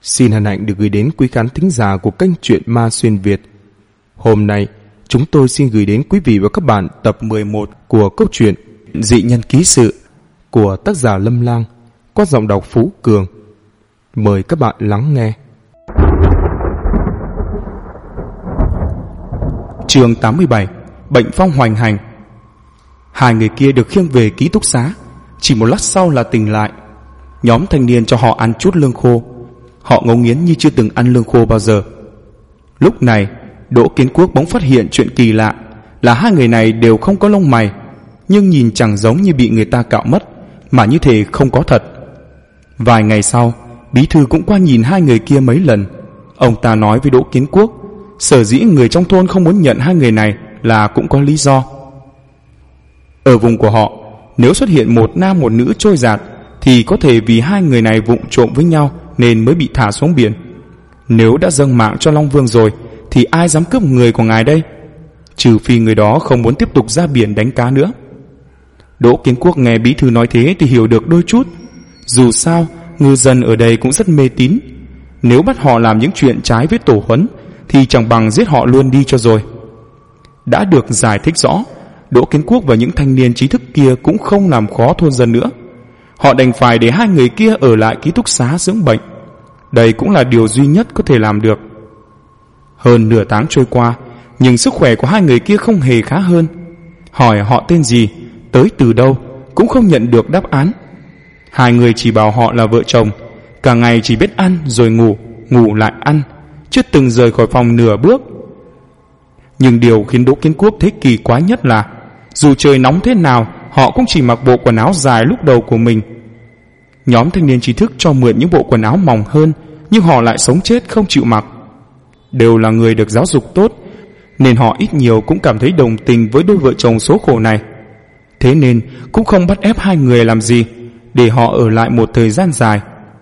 Xin hân hạnh được gửi đến quý khán thính giả của kênh Truyện Ma Xuyên Việt. Hôm nay, chúng tôi xin gửi đến quý vị và các bạn tập 11 của câu chuyện Dị Nhân Ký Sự của tác giả Lâm Lang qua giọng đọc Phú Cường. Mời các bạn lắng nghe. Chương 87: Bệnh phong hoành hành. Hai người kia được khiêng về ký túc xá, chỉ một lát sau là tỉnh lại. Nhóm thanh niên cho họ ăn chút lương khô. Họ ngấu nghiến như chưa từng ăn lương khô bao giờ. Lúc này, Đỗ Kiến Quốc bỗng phát hiện chuyện kỳ lạ là hai người này đều không có lông mày, nhưng nhìn chẳng giống như bị người ta cạo mất, mà như thể không có thật. Vài ngày sau, bí thư cũng qua nhìn hai người kia mấy lần. Ông ta nói với Đỗ Kiến Quốc, sở dĩ người trong thôn không muốn nhận hai người này là cũng có lý do. Ở vùng của họ, nếu xuất hiện một nam một nữ trôi dạt thì có thể vì hai người này vụng trộm với nhau nên mới bị thả xuống biển. Nếu đã dâng mạng cho Long Vương rồi thì ai dám cướp người của ngài đây? Trừ phi người đó không muốn tiếp tục ra biển đánh cá nữa. Đỗ Kiến Quốc nghe bí thư nói thế thì hiểu được đôi chút. Dù sao, ngư dân ở đây cũng rất mê tín. Nếu bắt họ làm những chuyện trái với tổ huấn thì chẳng bằng giết họ luôn đi cho rồi. Đã được giải thích rõ, Đỗ Kiến Quốc và những thanh niên trí thức kia cũng không làm khó thôn dân nữa. Họ đành phải để hai người kia ở lại ký túc xá dưỡng bệnh. Đây cũng là điều duy nhất có thể làm được. Hơn nửa tháng trôi qua, nhưng sức khỏe của hai người kia không hề khá hơn. Hỏi họ tên gì, tới từ đâu, cũng không nhận được đáp án. Hai người chỉ bảo họ là vợ chồng, cả ngày chỉ biết ăn rồi ngủ, ngủ lại ăn, chưa từng rời khỏi phòng nửa bước. Nhưng điều khiến Đỗ Kiến Quốc thấy kỳ quái nhất là dù trời nóng thế nào, họ cũng chỉ mặc bộ quần áo dài lúc đầu của mình. Nhóm thanh niên trí thức cho mượn những bộ quần áo mỏng hơn, nhưng họ lại sống chết không chịu mặc. Đều là người được giáo dục tốt, nên họ ít nhiều cũng cảm thấy đồng tình với đôi vợ chồng số khổ này. Thế nên cũng không bắt ép hai người làm gì, để họ ở lại một thời gian dài.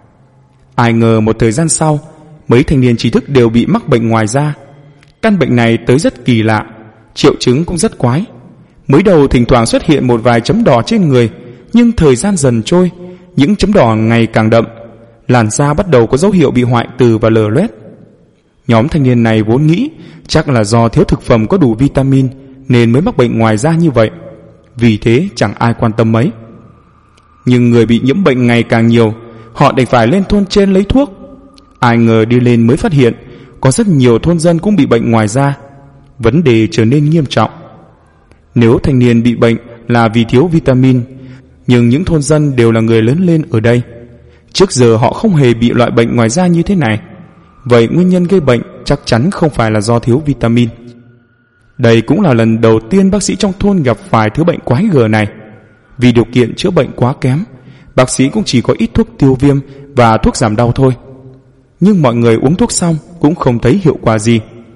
Ai ngờ một thời gian sau, mấy thanh niên trí thức đều bị mắc bệnh ngoài da. Căn bệnh này tới rất kỳ lạ, triệu chứng cũng rất quái. Mới đầu thỉnh thoảng xuất hiện một vài chấm đỏ trên người, nhưng thời gian dần trôi, những chấm đỏ ngày càng đậm, làn da bắt đầu có dấu hiệu bị hoại tử và lở loét. Nhóm thanh niên này vốn nghĩ chắc là do thiếu thực phẩm có đủ vitamin nên mới mắc bệnh ngoài da như vậy, vì thế chẳng ai quan tâm mấy. Nhưng người bị nhiễm bệnh ngày càng nhiều, họ đành phải lên thôn trên lấy thuốc. Ai ngờ đi lên mới phát hiện có rất nhiều thôn dân cũng bị bệnh ngoài da. Vấn đề trở nên nghiêm trọng. Nếu thanh niên bị bệnh là vì thiếu vitamin, nhưng những thôn dân đều là người lớn lên ở đây. Trước giờ họ không hề bị loại bệnh ngoài da như thế này. Vậy nguyên nhân gây bệnh chắc chắn không phải là do thiếu vitamin. Đây cũng là lần đầu tiên bác sĩ trong thôn gặp phải thứ bệnh quái gở này. Vì điều kiện chữa bệnh quá kém, bác sĩ cũng chỉ có ít thuốc tiêu viêm và thuốc giảm đau thôi. Nhưng mọi người uống thuốc xong cũng không thấy hiệu quả gì.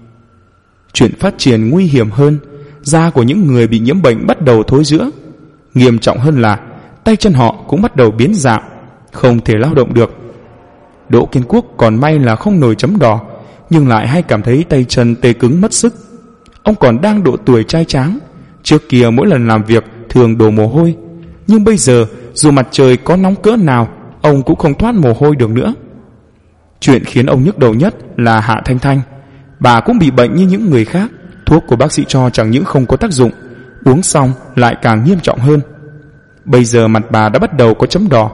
Chuyện phát triển nguy hiểm hơn, da của những người bị nhiễm bệnh bắt đầu thối rữa. Nghiêm trọng hơn là tay chân họ cũng bắt đầu biến dạng, không thể lao động được. Đỗ Kiến Quốc còn may là không nổi chấm đỏ, nhưng lại hay cảm thấy tay chân tê cứng mất sức. Ông còn đang độ tuổi trai tráng, trước kia mỗi lần làm việc thường đổ mồ hôi, nhưng bây giờ dù mặt trời có nóng cỡ nào, ông cũng không thoát mồ hôi được nữa. Chuyện khiến ông nhức đầu nhất là Hạ Thanh Thanh. Bà cũng bị bệnh như những người khác. Thuốc của bác sĩ cho chẳng những không có tác dụng, uống xong lại càng nghiêm trọng hơn. Bây giờ mặt bà đã bắt đầu có chấm đỏ.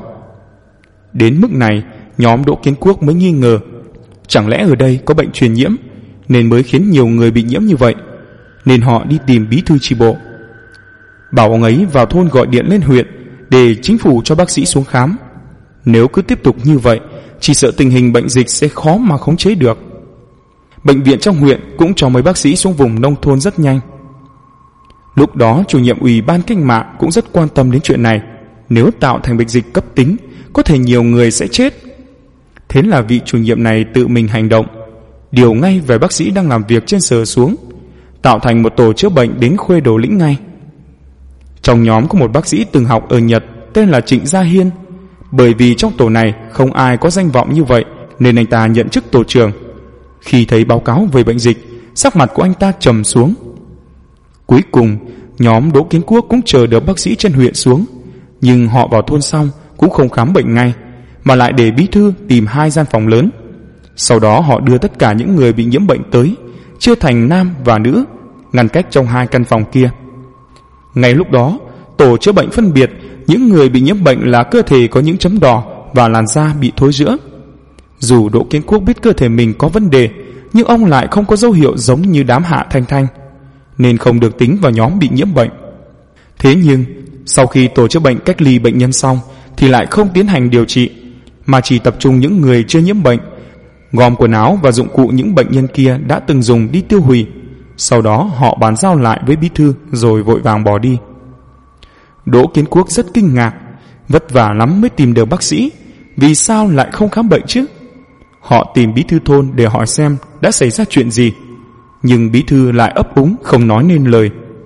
Đến mức này, nhóm Đỗ Kiến Quốc mới nghi ngờ, chẳng lẽ ở đây có bệnh truyền nhiễm nên mới khiến nhiều người bị nhiễm như vậy. Nên họ đi tìm bí thư chi bộ, bảo ông ấy vào thôn gọi điện lên huyện để chính phủ cho bác sĩ xuống khám. Nếu cứ tiếp tục như vậy, chỉ sợ tình hình bệnh dịch sẽ khó mà khống chế được. Bệnh viện trong huyện cũng cho mấy bác sĩ xuống vùng nông thôn rất nhanh. Lúc đó chủ nhiệm ủy ban cách mạng cũng rất quan tâm đến chuyện này. Nếu tạo thành bệnh dịch cấp tính, có thể nhiều người sẽ chết. Thế là vị chủ nhiệm này tự mình hành động, điều ngay vài bác sĩ đang làm việc trên sở xuống, tạo thành một tổ chữa bệnh đến Khuê Đồ Lĩnh ngay. Trong nhóm có một bác sĩ từng học ở Nhật tên là Trịnh Gia Hiên. Bởi vì trong tổ này không ai có danh vọng như vậy nên anh ta nhận chức tổ trưởng. Khi thấy báo cáo về bệnh dịch, sắc mặt của anh ta trầm xuống. Cuối cùng, nhóm Đỗ Kiến Quốc cũng chờ được bác sĩ trên huyện xuống, nhưng họ vào thôn xong cũng không khám bệnh ngay, mà lại để bí thư tìm 2 gian phòng lớn, Sau đó họ đưa tất cả những người bị nhiễm bệnh tới, chia thành nam và nữ, ngăn cách trong 2 căn phòng kia. Ngay lúc đó, tổ chữa bệnh phân biệt những người bị nhiễm bệnh là cơ thể có những chấm đỏ và làn da bị thối rữa. Dù Đỗ Kiến Quốc biết cơ thể mình có vấn đề, nhưng ông lại không có dấu hiệu giống như đám Hạ Thanh Thanh, nên không được tính vào nhóm bị nhiễm bệnh. Thế nhưng, sau khi tổ chữa bệnh cách ly bệnh nhân xong, thì lại không tiến hành điều trị, mà chỉ tập trung những người chưa nhiễm bệnh, gom quần áo và dụng cụ những bệnh nhân kia đã từng dùng đi tiêu hủy. Sau đó họ bàn giao lại với bí thư rồi vội vàng bỏ đi. Đỗ Kiến Quốc rất kinh ngạc, vất vả lắm mới tìm được bác sĩ, vì sao lại không khám bệnh chứ? Họ tìm bí thư thôn để hỏi xem đã xảy ra chuyện gì, nhưng bí thư lại ấp úng không nói nên lời.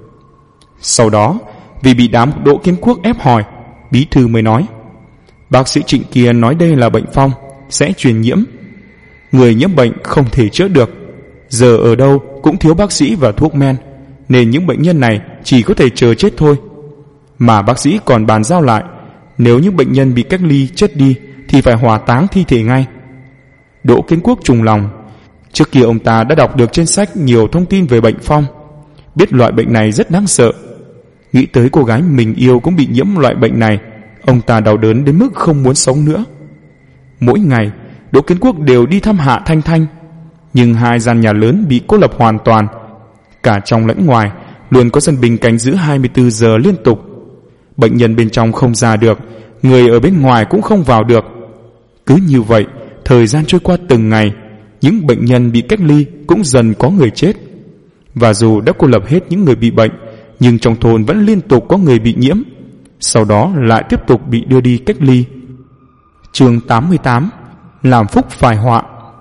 Sau đó, vì bị đám Đỗ Kiến Quốc ép hỏi, bí thư mới nói: bác sĩ Trịnh kia nói đây là bệnh phong, sẽ truyền nhiễm. Người nhiễm bệnh không thể chữa được, giờ ở đâu cũng thiếu bác sĩ và thuốc men, nên những bệnh nhân này chỉ có thể chờ chết thôi. Mà bác sĩ còn bàn giao lại, nếu những bệnh nhân bị cách ly chết đi thì phải hỏa táng thi thể ngay. Đỗ Kiến Quốc trùng lòng. Trước kia ông ta đã đọc được trên sách nhiều thông tin về bệnh phong, biết loại bệnh này rất đáng sợ. Nghĩ tới cô gái mình yêu cũng bị nhiễm loại bệnh này, ông ta đau đớn đến mức không muốn sống nữa. Mỗi ngày, Đỗ Kiến Quốc đều đi thăm Hạ Thanh Thanh, nhưng 2 gian nhà lớn bị cô lập hoàn toàn, cả trong lẫn ngoài luôn có dân binh canh giữ 24 giờ liên tục. Bệnh nhân bên trong không ra được, người ở bên ngoài cũng không vào được. Cứ như vậy, thời gian trôi qua từng ngày, những bệnh nhân bị cách ly cũng dần có người chết. Và dù đã cô lập hết những người bị bệnh, nhưng trong thôn vẫn liên tục có người bị nhiễm, sau đó lại tiếp tục bị đưa đi cách ly. Chương 88: Làm phúc phải họa.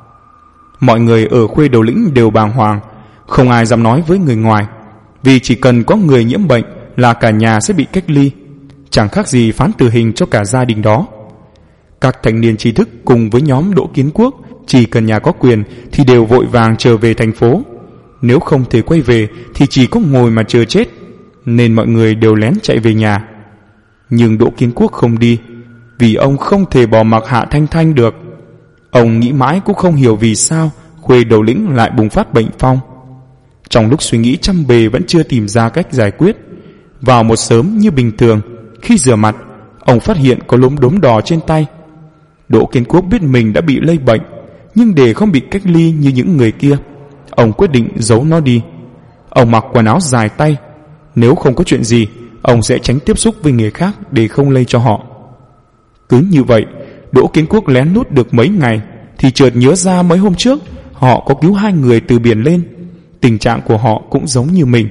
Mọi người ở Khuê Đầu Lĩnh đều bàng hoàng, không ai dám nói với người ngoài, vì chỉ cần có người nhiễm bệnh là cả nhà sẽ bị cách ly, chẳng khác gì phán tử hình cho cả gia đình đó. Các thanh niên trí thức cùng với nhóm Đỗ Kiến Quốc chỉ cần nhà có quyền thì đều vội vàng trở về thành phố, nếu không thể quay về thì chỉ có ngồi mà chờ chết, nên mọi người đều lén chạy về nhà. Nhưng Đỗ Kiến Quốc không đi, vì ông không thể bỏ mặc Hạ Thanh Thanh được. Ông nghĩ mãi cũng không hiểu vì sao Khuê Đầu Lĩnh lại bùng phát bệnh phong. Trong lúc suy nghĩ trăm bề vẫn chưa tìm ra cách giải quyết, vào một sớm như bình thường, khi rửa mặt, ông phát hiện có lốm đốm đỏ trên tay. Đỗ Kiến Quốc biết mình đã bị lây bệnh, nhưng để không bị cách ly như những người kia, ông quyết định giấu nó đi. Ông mặc quần áo dài tay, nếu không có chuyện gì, ông sẽ tránh tiếp xúc với người khác để không lây cho họ. Cứ như vậy, Đỗ Kiến Quốc lén lút được mấy ngày thì chợt nhớ ra mấy hôm trước họ có cứu 2 người từ biển lên, tình trạng của họ cũng giống như mình.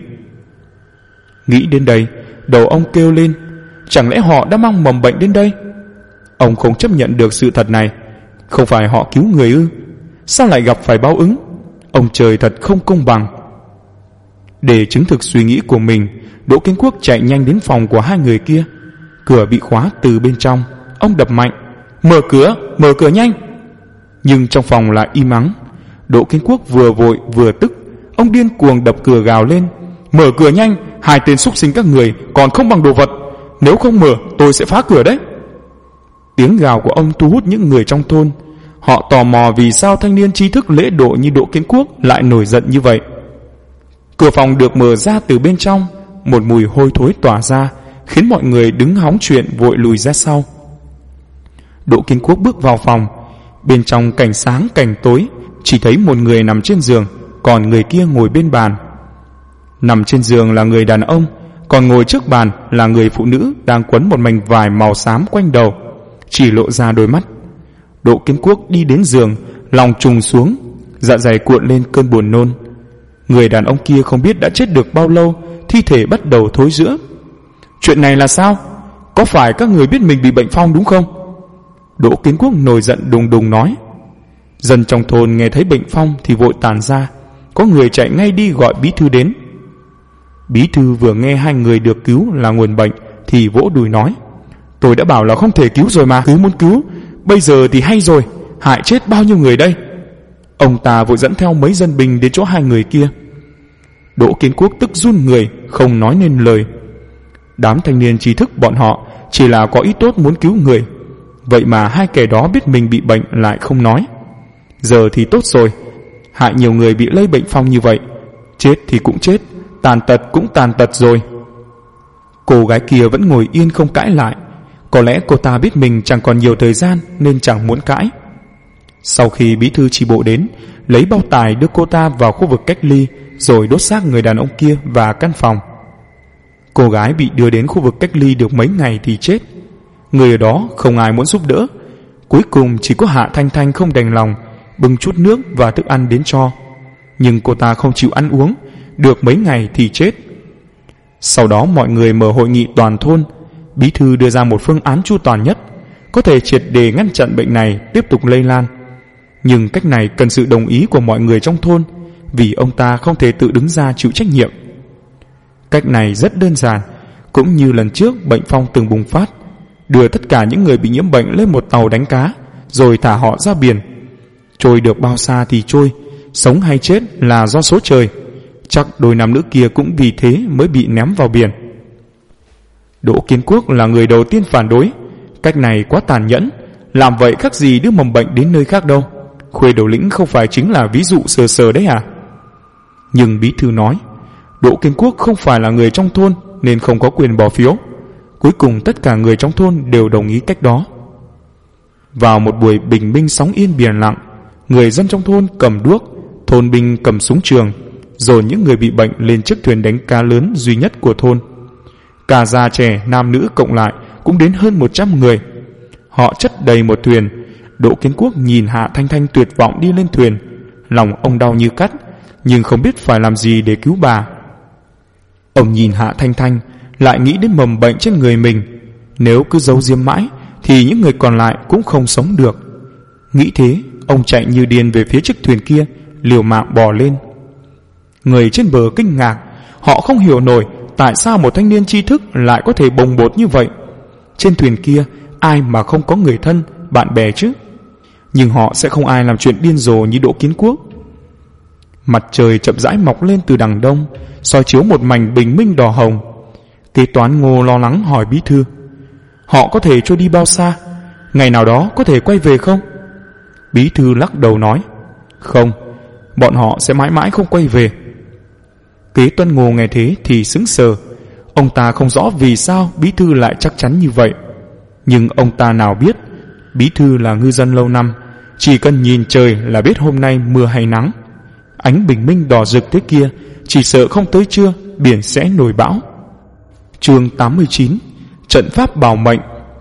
Nghĩ đến đây, đầu ông kêu lên, chẳng lẽ họ đã mang mầm bệnh đến đây? Ông không chấp nhận được sự thật này. Không phải họ cứu người ư? Sao lại gặp phải báo ứng? Ông trời thật không công bằng. Để chứng thực suy nghĩ của mình, Đỗ Kiến Quốc chạy nhanh đến phòng của 2 người kia. Cửa bị khóa từ bên trong. Ông đập mạnh, mở cửa nhanh. Nhưng trong phòng lại im ắng. Đỗ Kiến Quốc vừa vội vừa tức, ông điên cuồng đập cửa gào lên, mở cửa nhanh, 2 tên súc sinh các người còn không bằng đồ vật, nếu không mở tôi sẽ phá cửa đấy. Tiếng gào của ông thu hút những người trong thôn. Họ tò mò vì sao thanh niên trí thức lễ độ như Đỗ Kiến Quốc lại nổi giận như vậy. Cửa phòng được mở ra từ bên trong, một mùi hôi thối tỏa ra, khiến mọi người đứng hóng chuyện vội lùi ra sau. Đỗ Kiến Quốc bước vào phòng. Bên trong cảnh sáng cảnh tối, chỉ thấy một người nằm trên giường, còn người kia ngồi bên bàn. Nằm trên giường là người đàn ông, còn ngồi trước bàn là người phụ nữ đang quấn một mảnh vải màu xám quanh đầu, chỉ lộ ra đôi mắt. Đỗ Kiến Quốc đi đến giường, lòng trùng xuống, dạ dày cuộn lên cơn buồn nôn. Người đàn ông kia không biết đã chết được bao lâu, thi thể bắt đầu thối rữa. Chuyện này là sao? Có phải các người biết mình bị bệnh phong đúng không? Đỗ Kiến Quốc nổi giận đùng đùng nói. Dân trong thôn nghe thấy bệnh phong thì vội tản ra, có người chạy ngay đi gọi bí thư đến. Bí thư vừa nghe 2 người được cứu là nguồn bệnh thì vỗ đùi nói, tôi đã bảo là không thể cứu rồi mà, cứ muốn cứu, bây giờ thì hay rồi, hại chết bao nhiêu người đây. Ông ta vội dẫn theo mấy dân binh đến chỗ 2 người kia. Đỗ Kiến Quốc tức run người, không nói nên lời. Đám thanh niên trí thức bọn họ chỉ là có ý tốt muốn cứu người, vậy mà 2 kẻ đó biết mình bị bệnh lại không nói. Giờ thì tốt rồi, hại nhiều người bị lây bệnh phong như vậy, chết thì cũng chết, tàn tật cũng tàn tật rồi. Cô gái kia vẫn ngồi yên không cãi lại. Có lẽ cô ta biết mình chẳng còn nhiều thời gian nên chẳng muốn cãi. Sau khi bí thư chi bộ đến, lấy bao tải đưa cô ta vào khu vực cách ly, rồi đốt xác người đàn ông kia và căn phòng. Cô gái bị đưa đến khu vực cách ly được mấy ngày thì chết. Người ở đó không ai muốn giúp đỡ. Cuối cùng chỉ có Hạ Thanh Thanh không đành lòng, bưng chút nước và thức ăn đến cho. Nhưng cô ta không chịu ăn uống, được mấy ngày thì chết. Sau đó mọi người mở hội nghị toàn thôn. Bí thư đưa ra một phương án chu toàn nhất, có thể triệt để ngăn chặn bệnh này tiếp tục lây lan. Nhưng cách này cần sự đồng ý của mọi người trong thôn, vì ông ta không thể tự đứng ra chịu trách nhiệm. Cách này rất đơn giản, cũng như lần trước bệnh phong từng bùng phát, đưa tất cả những người bị nhiễm bệnh lên một tàu đánh cá, rồi thả họ ra biển. Trôi được bao xa thì trôi, sống hay chết là do số trời. Chắc đôi nam nữ kia cũng vì thế mới bị ném vào biển. Đỗ Kiến Quốc là người đầu tiên phản đối. Cách này quá tàn nhẫn, làm vậy khác gì đưa mầm bệnh đến nơi khác đâu. Khuê Đầu Lĩnh không phải chính là ví dụ sờ sờ đấy à? Nhưng bí thư nói, Đỗ Kiến Quốc không phải là người trong thôn nên không có quyền bỏ phiếu. Cuối cùng tất cả người trong thôn đều đồng ý cách đó. Vào một buổi bình minh sóng yên biển lặng, người dân trong thôn cầm đuốc, thôn binh cầm súng trường, rồi những người bị bệnh lên chiếc thuyền đánh cá lớn duy nhất của thôn. Cả già trẻ, nam nữ cộng lại cũng đến hơn 100 người. Họ chất đầy một thuyền. Đỗ Kiến Quốc nhìn Hạ Thanh Thanh tuyệt vọng đi lên thuyền, lòng ông đau như cắt, nhưng không biết phải làm gì để cứu bà. Ông nhìn Hạ Thanh Thanh, lại nghĩ đến mầm bệnh trên người mình. Nếu cứ giấu giếm mãi thì những người còn lại cũng không sống được. Nghĩ thế, ông chạy như điên về phía chiếc thuyền kia, liều mạng bò lên. Người trên bờ kinh ngạc, họ không hiểu nổi tại sao một thanh niên tri thức lại có thể bồng bột như vậy. Trên thuyền kia ai mà không có người thân, bạn bè chứ? Nhưng họ sẽ không ai làm chuyện điên rồ như Đỗ Kiến Quốc. Mặt trời chậm rãi mọc lên từ đằng đông, soi chiếu một mảnh bình minh đỏ hồng. Kế toán Ngô lo lắng hỏi bí thư, họ có thể trôi đi bao xa? Ngày nào đó có thể quay về không? Bí thư lắc đầu nói, không, bọn họ sẽ mãi mãi không quay về. Kế toán Ngô nghe thế thì sững sờ. Ông ta không rõ vì sao bí thư lại chắc chắn như vậy. Nhưng ông ta nào biết, bí thư là ngư dân lâu năm, chỉ cần nhìn trời là biết hôm nay mưa hay nắng. Ánh bình minh đỏ rực thế kia, chỉ sợ không tới trưa biển sẽ nổi bão. Chương 89, trận pháp bảo mệnh.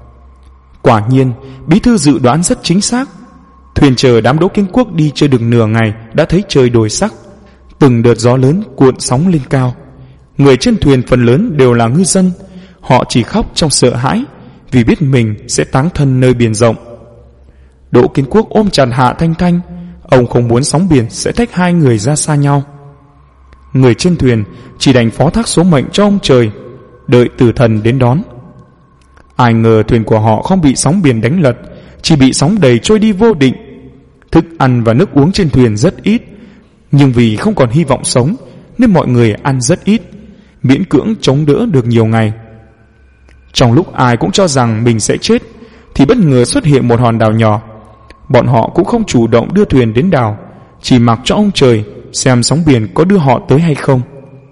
Quả nhiên, bí thư dự đoán rất chính xác. Thuyền chở đám Đỗ Kiến Quốc đi chưa được nửa ngày đã thấy trời đổi sắc. Từng đợt gió lớn cuộn sóng lên cao. Người trên thuyền phần lớn đều là ngư dân. Họ chỉ khóc trong sợ hãi vì biết mình sẽ táng thân nơi biển rộng. Đỗ Kiến Quốc ôm chặt Hạ Thanh Thanh. Ông không muốn sóng biển sẽ tách hai người ra xa nhau. Người trên thuyền chỉ đành phó thác số mệnh cho ông trời, đợi tử thần đến đón. Ai ngờ thuyền của họ không bị sóng biển đánh lật, chỉ bị sóng đầy trôi đi vô định. Thức ăn và nước uống trên thuyền rất ít, nhưng vì không còn hy vọng sống nên mọi người ăn rất ít, miễn cưỡng chống đỡ được nhiều ngày. Trong lúc ai cũng cho rằng mình sẽ chết thì bất ngờ xuất hiện một hòn đảo nhỏ. Bọn họ cũng không chủ động đưa thuyền đến đảo, chỉ mặc cho ông trời xem sóng biển có đưa họ tới hay không.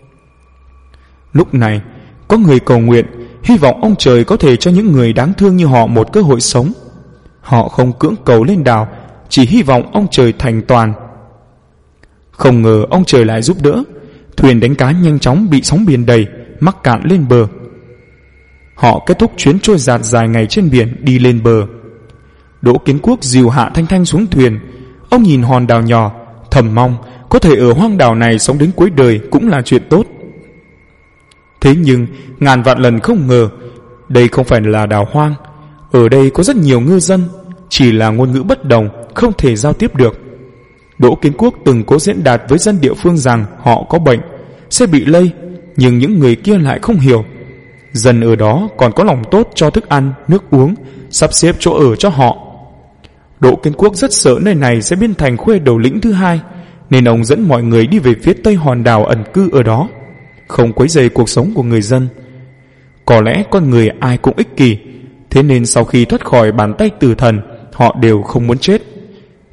Lúc này có người cầu nguyện, hy vọng ông trời có thể cho những người đáng thương như họ một cơ hội sống. Họ không cưỡng cầu lên đảo, chỉ hy vọng ông trời thành toàn. Không ngờ ông trời lại giúp đỡ. Thuyền đánh cá nhanh chóng bị sóng biển đầy, mắc cạn lên bờ. Họ kết thúc chuyến trôi dạt dài ngày trên biển đi lên bờ. Đỗ Kiến Quốc dìu Hạ Thanh Thanh xuống thuyền. Ông nhìn hòn đảo nhỏ, thầm mong có thể ở hoang đảo này sống đến cuối đời cũng là chuyện tốt. Thế nhưng ngàn vạn lần không ngờ, đây không phải là đảo hoang. Ở đây có rất nhiều ngư dân, chỉ là ngôn ngữ bất đồng, không thể giao tiếp được. Đỗ Kiến Quốc từng cố diễn đạt với dân địa phương rằng họ có bệnh, sẽ bị lây, nhưng những người kia lại không hiểu. Dân ở đó còn có lòng tốt cho thức ăn, nước uống, sắp xếp chỗ ở cho họ. Đỗ Kiến Quốc rất sợ nơi này sẽ biến thành Khuê Đầu Lĩnh thứ hai, nên ông dẫn mọi người đi về phía tây hòn đảo ẩn cư ở đó, không quấy rầy cuộc sống của người dân. Có lẽ con người ai cũng ích kỷ, thế nên sau khi thoát khỏi bàn tay tử thần, họ đều không muốn chết.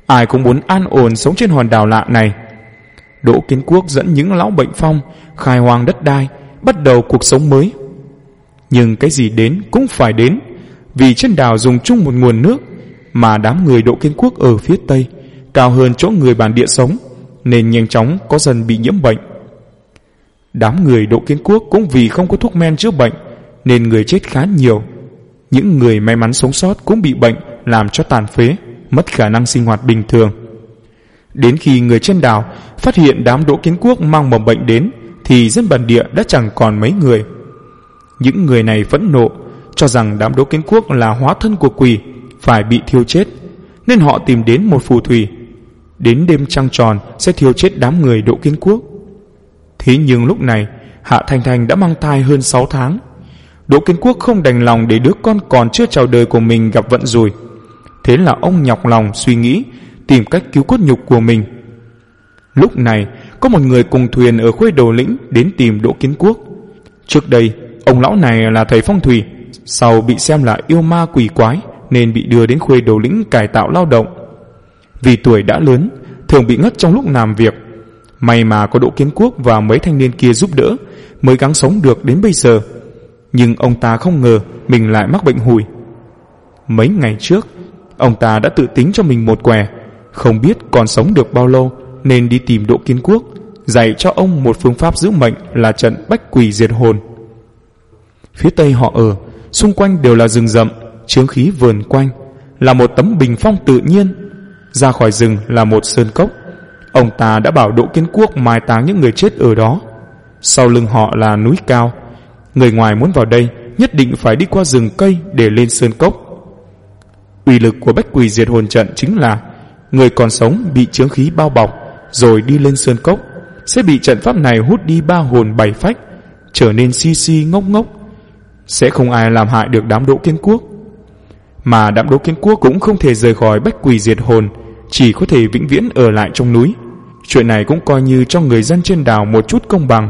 Ai cũng muốn an ổn sống trên hòn đảo lạ này. Đỗ Kiến Quốc dẫn những lão bệnh phong khai hoang đất đai, bắt đầu cuộc sống mới. Nhưng cái gì đến cũng phải đến, vì trên đảo dùng chung một nguồn nước, mà đám người Đỗ Kiến Quốc ở phía tây cao hơn chỗ người bản địa sống, nên nhanh chóng có dần bị nhiễm bệnh. Đám người Đỗ Kiến Quốc cũng vì không có thuốc men chữa bệnh nên người chết khá nhiều. Những người may mắn sống sót cũng bị bệnh làm cho tàn phế, mất khả năng sinh hoạt bình thường. Đến khi người trên đảo phát hiện đám Đỗ Kiến Quốc mang mầm bệnh đến, thì dân bản địa đã chẳng còn mấy người. Những người này phẫn nộ, cho rằng đám Đỗ Kiến Quốc là hóa thân của quỷ, phải bị thiêu chết, nên họ tìm đến một phù thủy, đến đêm trăng tròn sẽ thiêu chết đám người Đỗ Kiến Quốc. Thế nhưng lúc này Hạ Thanh Thanh đã mang thai hơn 6 tháng. Đỗ Kiến Quốc không đành lòng để đứa con còn chưa chào đời của mình gặp vận rủi. Thế là ông nhọc lòng suy nghĩ tìm cách cứu cốt nhục của mình. Lúc này có một người cùng thuyền ở Khuê Đầu Lĩnh đến tìm Đỗ Kiến Quốc. Trước đây ông lão này là thầy phong thủy, sau bị xem là yêu ma quỷ quái nên bị đưa đến Khuê Đầu Lĩnh cải tạo lao động. Vì tuổi đã lớn, thường bị ngất trong lúc làm việc. May mà có Đỗ Kiến Quốc và mấy thanh niên kia giúp đỡ mới gắng sống được đến bây giờ. Nhưng ông ta không ngờ mình lại mắc bệnh hủi. Mấy ngày trước, ông ta đã tự tính cho mình một quẻ, không biết còn sống được bao lâu nên đi tìm Đỗ Kiến Quốc, dạy cho ông một phương pháp giữ mệnh là trận bách quỷ diệt hồn. Phía tây họ ở, xung quanh đều là rừng rậm, chướng khí vờn quanh, là một tấm bình phong tự nhiên. Ra khỏi rừng là một sơn cốc. Ông ta đã bảo Đỗ Kiến Quốc mai táng những người chết ở đó. Sau lưng họ là núi cao. Người ngoài muốn vào đây nhất định phải đi qua rừng cây để lên sơn cốc. Uy lực của bách quỷ diệt hồn trận chính là người còn sống bị chướng khí bao bọc rồi đi lên sơn cốc sẽ bị trận pháp này hút đi 3 hồn 7 phách, trở nên si si ngốc ngốc. Sẽ không ai làm hại được đám Đỗ Kiến Quốc. Mà đám Đỗ Kiến Quốc cũng không thể rời khỏi bách quỷ diệt hồn, chỉ có thể vĩnh viễn ở lại trong núi. Chuyện này cũng coi như cho người dân trên đảo một chút công bằng.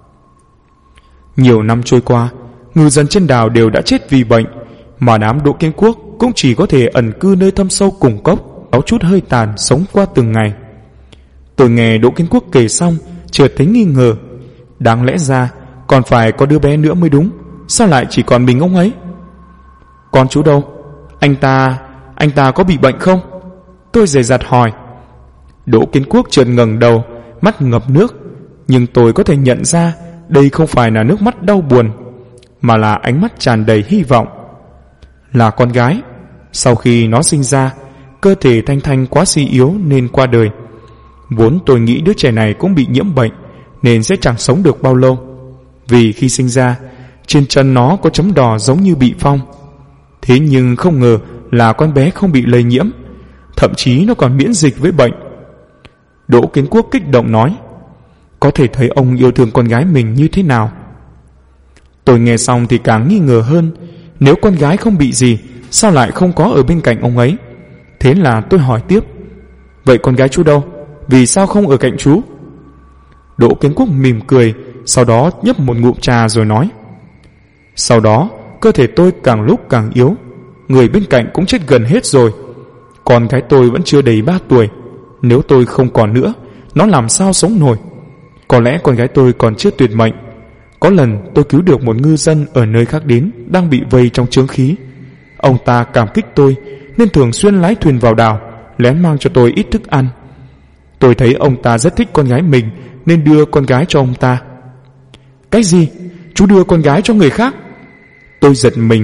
Nhiều năm trôi qua, ngư dân trên đảo đều đã chết vì bệnh, mà đám Đỗ Kiến Quốc cũng chỉ có thể ẩn cư nơi thâm sâu cùng cốc, có chút hơi tàn sống qua từng ngày. Tôi nghe Đỗ Kiến Quốc kể xong, chợt thấy nghi ngờ. Đáng lẽ ra còn phải có đứa bé nữa mới đúng, sao lại chỉ còn mình ông ấy? Con chú đâu? Anh ta có bị bệnh không? Tôi dè dặt hỏi. Đỗ Kiến Quốc chợt ngẩng đầu, mắt ngập nước, nhưng tôi có thể nhận ra đây không phải là nước mắt đau buồn, mà là ánh mắt tràn đầy hy vọng. Là con gái. Sau khi nó sinh ra, cơ thể Thanh Thanh quá suy yếu nên qua đời. Vốn tôi nghĩ đứa trẻ này cũng bị nhiễm bệnh nên sẽ chẳng sống được bao lâu, vì khi sinh ra trên chân nó có chấm đỏ giống như bị phong. Thế nhưng không ngờ là con bé không bị lây nhiễm, thậm chí nó còn miễn dịch với bệnh. Đỗ Kiến Quốc kích động nói, có thể thấy ông yêu thương con gái mình như thế nào. Tôi nghe xong thì càng nghi ngờ hơn. Nếu con gái không bị gì, sao lại không có ở bên cạnh ông ấy? Thế là tôi hỏi tiếp, vậy con gái chú đâu? Vì sao không ở cạnh chú? Đỗ Kiến Quốc mỉm cười, sau đó nhấp một ngụm trà rồi nói, sau đó cơ thể tôi càng lúc càng yếu, người bên cạnh cũng chết gần hết rồi. Con gái tôi vẫn chưa đầy 3 tuổi. Nếu tôi không còn nữa, nó làm sao sống nổi? Có lẽ con gái tôi còn chưa tuyệt mệnh. Có lần tôi cứu được một ngư dân ở nơi khác đến, đang bị vây trong chướng khí. Ông ta cảm kích tôi nên thường xuyên lái thuyền vào đảo, lén mang cho tôi ít thức ăn. Tôi thấy ông ta rất thích con gái mình nên đưa con gái cho ông ta. Cái gì? Chú đưa con gái cho người khác? Tôi giật mình.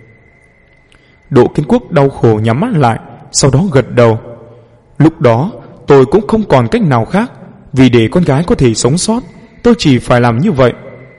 Đỗ Kiến Quốc đau khổ nhắm mắt lại, sau đó gật đầu. Lúc đó tôi cũng không còn cách nào khác, vì để con gái có thể sống sót, tôi chỉ phải làm như vậy.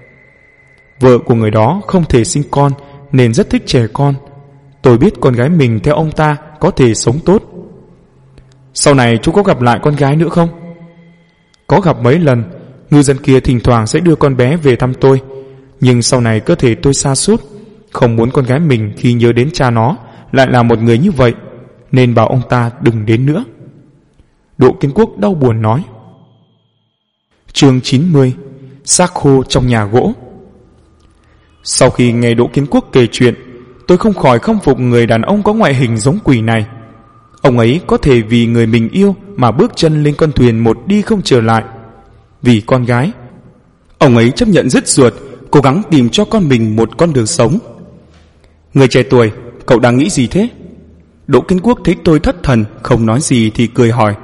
Vợ của người đó không thể sinh con nên rất thích trẻ con. Tôi biết con gái mình theo ông ta có thể sống tốt. Sau này chú có gặp lại con gái nữa không? Có gặp mấy lần. Ngư dân kia thỉnh thoảng sẽ đưa con bé về thăm tôi, nhưng sau này cơ thể tôi sa sút, không muốn con gái mình khi nhớ đến cha nó lại là một người như vậy, nên bảo ông ta đừng đến nữa. Đỗ Kiến Quốc đau buồn nói. Chương 90. Xác khô trong nhà gỗ. Sau khi nghe Đỗ Kiến Quốc kể chuyện, tôi không khỏi khâm phục người đàn ông có ngoại hình giống quỷ này. Ông ấy có thể vì người mình yêu mà bước chân lên con thuyền một đi không trở lại. Vì con gái, ông ấy chấp nhận rứt ruột, cố gắng tìm cho con mình một con đường sống. Người trẻ tuổi, cậu đang nghĩ gì thế? Đỗ Kiến Quốc thấy tôi thất thần, không nói gì thì cười hỏi.